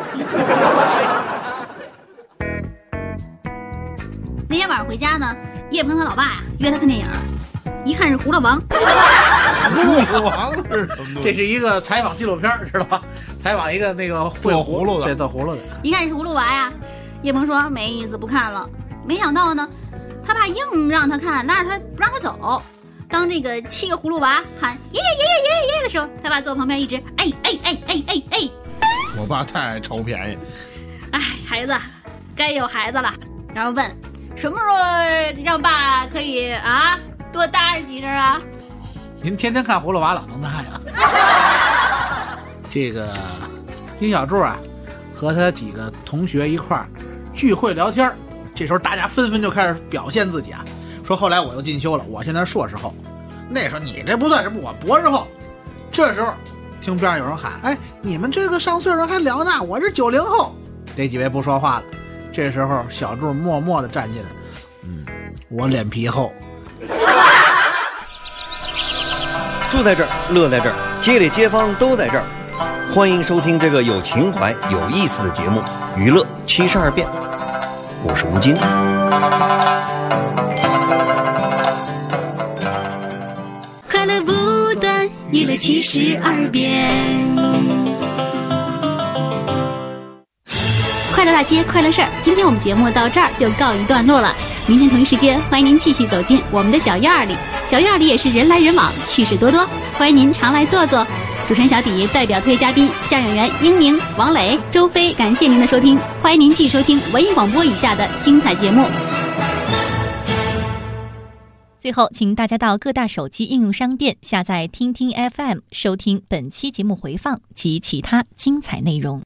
那天晚上回家呢，叶鹏他老爸呀约他看电影，一看是《葫芦王》。 葫芦王是什么？这是一个采访纪录片，知道吧？采访一个那个做葫芦的， 对，做葫芦的。 一看是葫芦娃呀，叶鹏说没意思，不看了。没想到呢，他爸硬让他看，拉着他不让他走。当这个7个葫芦娃喊爷爷的时候，他爸坐旁边一直哎。 我爸太爱抽便宜。 哎，孩子，该有孩子了。然后问什么时候让爸可以多搭着几阵啊？ 您天天看葫芦娃老能搭呀。这个丁小柱啊，和他几个同学一块儿聚会聊天，这时候大家纷纷就开始表现自己啊，说后来我又进修了，我现在是硕士后，那时候你这不算什么，我博士后。这时候听边上有人喊：“哎，你们这个上岁数人还聊呢，我是90后。”这几位不说话了。这时候小柱默默地站起来：“我脸皮厚。” 住在这儿，乐在这儿，街里街坊都在这儿。欢迎收听这个有情怀、有意思的节目《娱乐72变》，我是吴京。 快乐不断，娱乐72变。快乐大街，快乐事儿。今天我们节目到这儿就告一段落了。明天同一时间，欢迎您继续走进我们的小院里。小院里也是人来人往，趣事多多，欢迎您常来坐坐。 主持人小迪代表特约嘉宾相声员英宁、王磊、周飞，感谢您的收听，欢迎您继续收听文艺广播以下的精彩节目。 最后，请大家到各大手机应用商店下载听听 FM， 收听本期节目回放及其他精彩内容。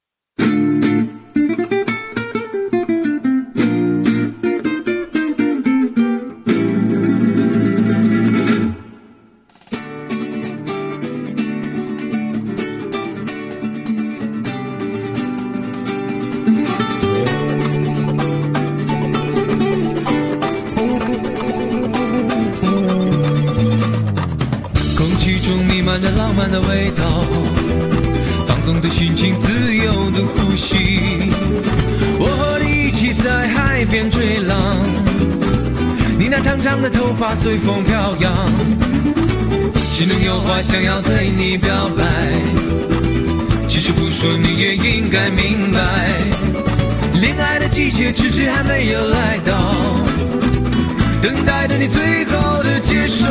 着浪漫的味道，放松的心情，自由的呼吸。我和你一起在海边追浪，你那长长的头发随风飘扬，心中有话想要对你表白，其实不说你也应该明白，恋爱的季节迟迟还没有来到，等待着你最后的接受。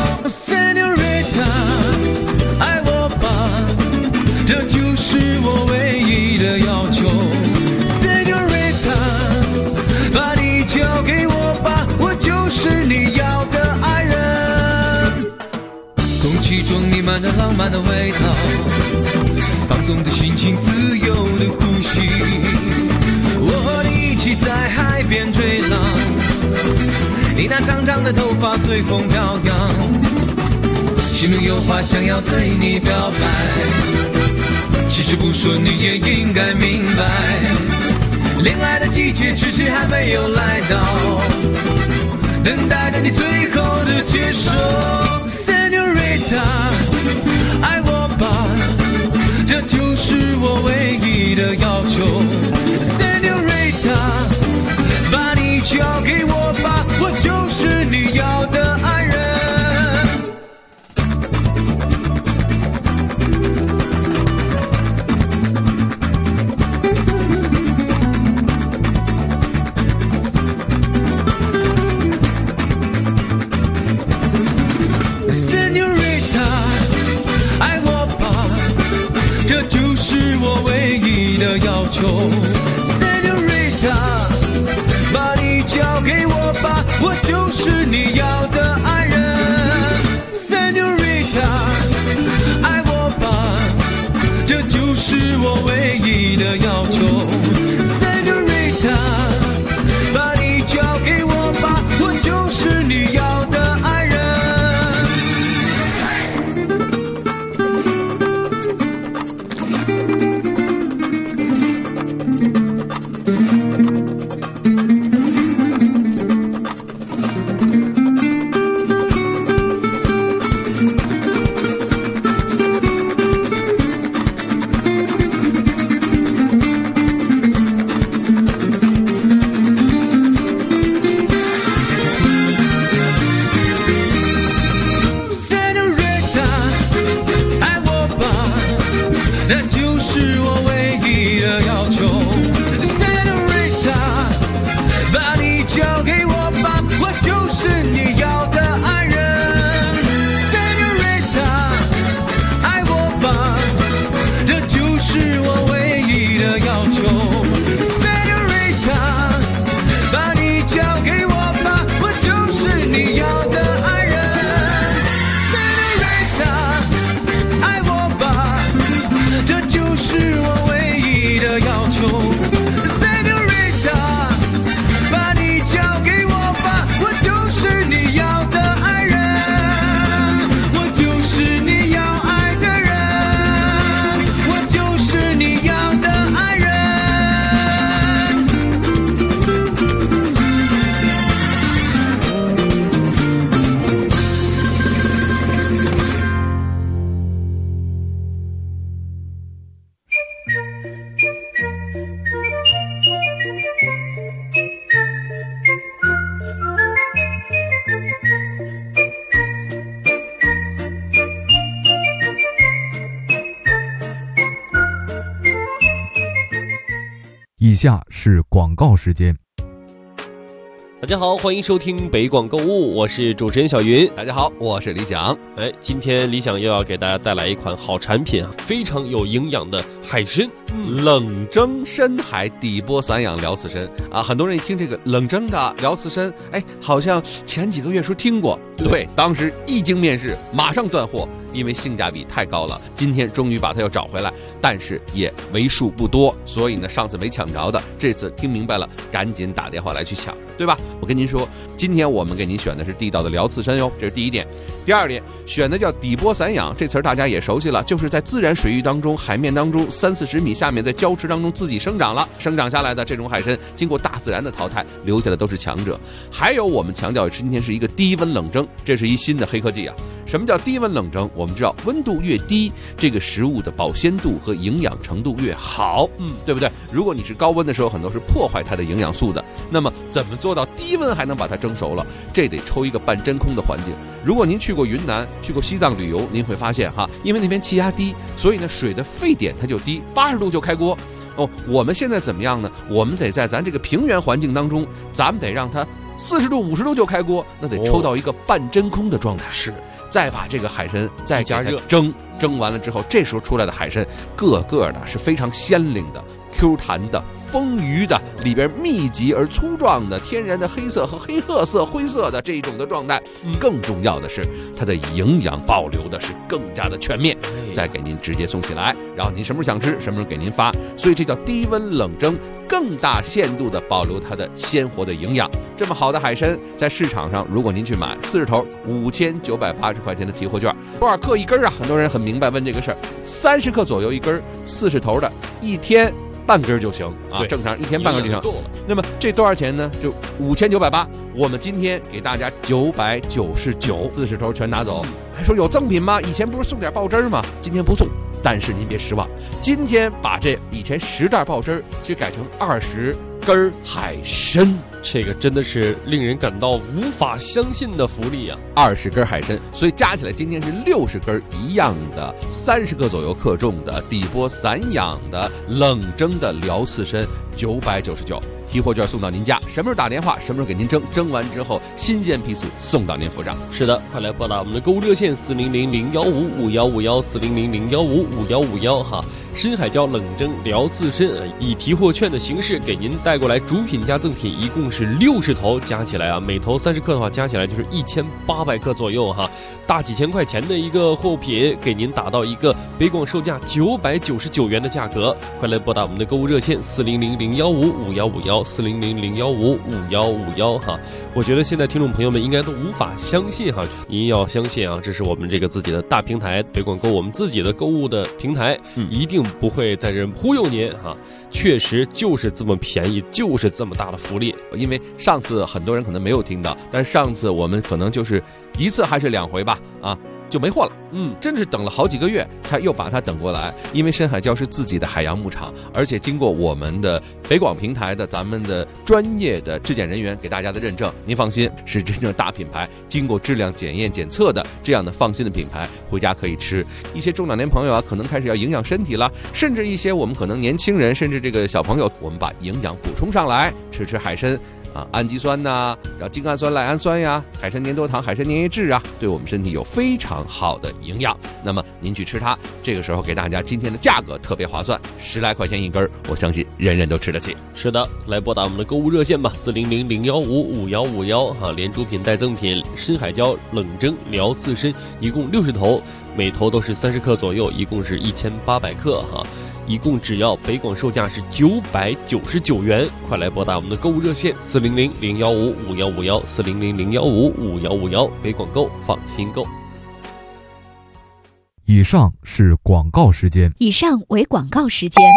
爱我吧，这就是我唯一的要求。Señorita， 把你交给我吧，我就是你要的爱人。空气中弥漫着浪漫的味道，放松的心情，自由的呼吸。我和你一起在海边追浪，你那长长的头发随风飘扬，心中有话想要对你表白，其实不说你也应该明白，恋爱的季节迟迟还没有来到，等待着你最后的接受。Señorita， 爱我吧，这就是我唯一的要求。Señorita， 把你交给我吧，我就是你要的爱人。要求 Señorita， 把你交给我吧，我就是你要的爱人。 Señorita， 爱我吧，这就是我唯一的要求。 Señorita， 把你交给我吧，我就是你要的爱人。 以下是广告时间。 大家好，欢迎收听北广购物，我是主持人小云。 大家好，我是李想。 今天李想又要给大家带来一款好产品啊，非常有营养的海参， 冷蒸深海底波散养辽刺参啊。很多人一听这个冷蒸的辽刺参，好像前几个月时候听过，对，当时一经面世，马上断货，因为性价比太高了。今天终于把它又找回来，但是也为数不多，所以呢，上次没抢着的，这次听明白了，赶紧打电话来去抢，对吧？我跟您说，今天我们给您选的是地道的辽刺参哟，这是第一点。第二点，选的叫底波散养，这词儿大家也熟悉了，就是在自然水域当中、海面当中30-40米下面，在礁池当中自己生长了，生长下来的这种海参，经过大自然的淘汰，留下的都是强者。还有我们强调今天是一个低温冷蒸，这是一新的黑科技啊。什么叫低温冷蒸？我们知道温度越低，这个食物的保鲜度和营养程度越好，对不对？如果你是高温的时候，很多是破坏它的营养素的。那么怎么做到低温还能把它蒸熟了？这得抽一个半真空的环境。如果您去过云南、去过西藏旅游，您会发现哈，因为那边气压低，所以呢水的沸点它就低，80度就开锅。我们现在怎么样呢？我们得在咱这个平原环境当中，咱们得让它40度、50度就开锅，那得抽到一个半真空的状态。是。再把这个海参再加热蒸完了之后，这时候出来的海参个个的是非常鲜灵的、Q 弹的、丰腴的，里边密集而粗壮的天然的黑色和黑褐色、灰色的这一种的状态。更重要的是，它的营养保留的是更加的全面，再给您直接送起来，然后您什么时候想吃，什么时候给您发。所以这叫低温冷蒸，更大限度的保留它的鲜活的营养。这么好的海参，在市场上，如果您去买40头5980块钱的提货券，多少克一根啊？很多人很明白问这个事儿，30克左右一根，40头的，一天半根就行啊，正常一天半根就行。那么这多少钱呢？就5980，我们今天给大家999，40头全拿走。还说有赠品吗？以前不是送点爆汁吗？今天不送。但是您别失望，今天把这以前10袋爆汁就改成20根海参， 这个真的是令人感到无法相信的福利啊 ！20根海参，所以加起来今天是60根一样的，30克左右克重的底波散养的冷蒸的辽刺参，999。提货券送到您家，什么时候打电话，什么时候给您蒸，蒸完之后新鲜批次送到您府上。 是的，快来拨打我们的购物热线400-015-5151，400-015-5151哈。深海椒冷蒸辽刺参以提货券的形式给您带过来，主品加赠品一共是60头，加起来啊，每头30克的话，加起来就是1800克左右哈，大几千块钱的一个货品，给您打到一个北广售价999元的价格。快来拨打我们的购物热线400-015-5151，400-015-5151哈。我觉得现在听众朋友们应该都无法相信哈，您要相信啊，这是我们这个自己的大平台北广购，我们自己的购物的平台，一定不会在这忽悠您哈，确实就是这么便宜，就是这么大的福利。 因为上次很多人可能没有听到，但是上次我们可能就是1次还是2回吧啊，就没货了。真是等了好几个月才又把它等过来。因为深海礁是自己的海洋牧场，而且经过我们的北广平台的咱们的专业的质检人员给大家的认证，您放心，是真正大品牌，经过质量检验检测的这样的放心的品牌，回家可以吃。一些中老年朋友啊，可能开始要营养身体了，甚至一些我们可能年轻人，甚至这个小朋友，我们把营养补充上来，吃海参。氨基酸呐，然后精氨酸、赖氨酸呀，海参粘多糖、海参粘液质啊，对我们身体有非常好的营养。那么您去吃它，这个时候给大家今天的价格特别划算，10来块钱一根，我相信人人都吃得起。 是的，来拨打我们的购物热线吧，400-015-5151哈，连主品带赠品，深海椒冷蒸辽刺参，一共60头，每头都是30克左右，一共是1800克哈。一共只要北广售价是999元，快来拨打我们的购物热线400-015-5151，400-015-5151，北广购放心购。 以上是广告时间。 以上为广告时间。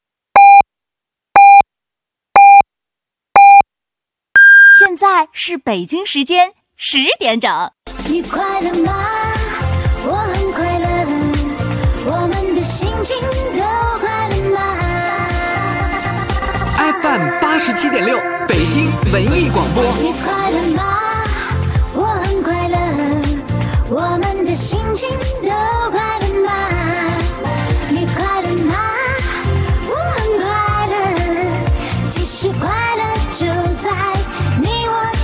现在是北京时间10点整。 你快乐吗？我很快乐，我们的心情都快乐吗 ？FM 87.6，北京文艺广播。 你快乐吗？我很快乐，我们的心情都快乐吗？你快乐吗？我很快乐，其实快乐就在你我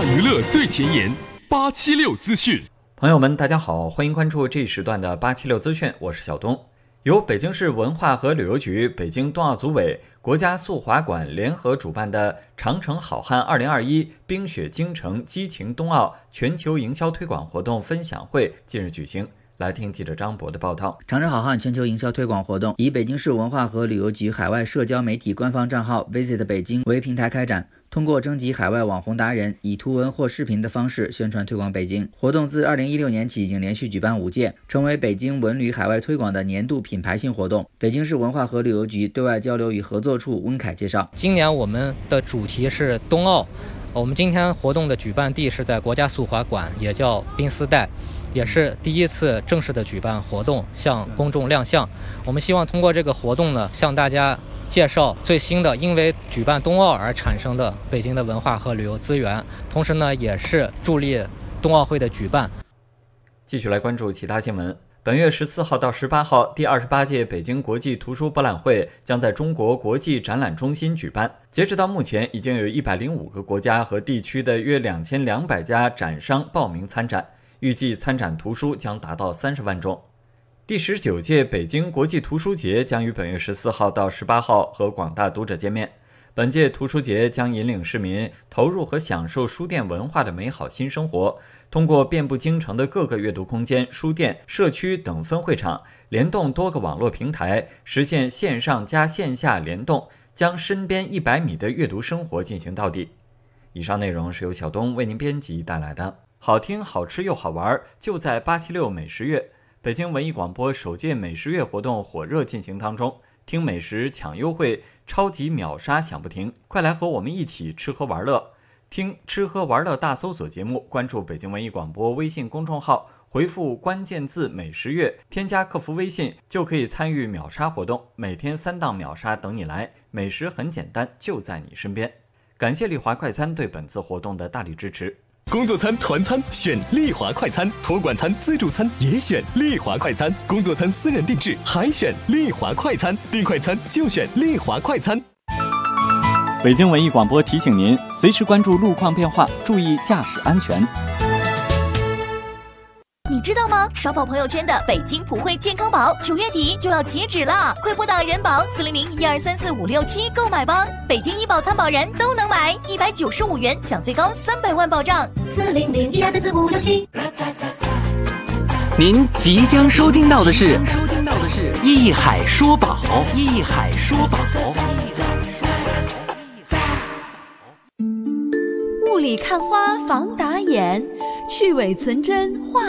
大娱乐最前沿，876资讯。 朋友们，大家好，欢迎关注这一时段的876资讯，我是小东。由北京市文化和旅游局、北京冬奥组委、国家速滑馆联合主办的长城好汉2021冰雪京城激情冬奥全球营销推广活动分享会近日举行。来听记者张博的报道。 长城好汉全球营销推广活动以北京市文化和旅游局海外社交媒体官方账号 Visit 北京为平台开展，通过征集海外网红达人，以图文或视频的方式宣传推广北京。活动自2016年起已经连续举办5届，成为北京文旅海外推广的年度品牌性活动。北京市文化和旅游局对外交流与合作处温凯介绍， 今年我们的主题是冬奥，我们今天活动的举办地是在国家速滑馆，也叫冰丝带，也是第一次正式的举办活动，向公众亮相。我们希望通过这个活动呢，向大家介绍最新的因为举办冬奥而产生的北京的文化和旅游资源，同时呢，也是助力冬奥会的举办。 继续来关注其他新闻。本月14号到18号，第28届北京国际图书博览会将在中国国际展览中心举办。截止到目前，已经有105个国家和地区的约2200家展商报名参展，预计参展图书将达到30万种。第19届北京国际图书节将于本月14号到18号和广大读者见面。本届图书节将引领市民投入和享受书店文化的美好新生活，通过遍布京城的各个阅读空间、书店、社区等分会场，联动多个网络平台，实现线上加线下联动，将身边100米的阅读生活进行到底。以上内容是由小东为您编辑带来的，好听好吃又好玩，就在876美食月。北京文艺广播首届美食月活动火热进行当中，听美食抢优惠，超级秒杀享不停，快来和我们一起吃喝玩乐。听吃喝玩乐大搜索节目，关注北京文艺广播微信公众号，回复关键字美食月，添加客服微信就可以参与秒杀活动，每天3档秒杀等你来，美食很简单，就在你身边。感谢丽华快餐对本次活动的大力支持。 工作餐、团餐选丽华快餐，托管餐、自助餐也选丽华快餐，工作餐私人定制还选丽华快餐，订快餐就选丽华快餐。 北京文艺广播提醒您，随时关注路况变化，注意驾驶安全。 你知道吗？刷爆朋友圈的北京普惠健康宝9月底就要截止了，快拨打人保400-1234-567购买吧！北京医保参保人都能买，195元享最高300万保障。400-1234-567。 您即将收听到的是艺海说宝，艺海说宝。 雾里看花防打眼，去伪存真画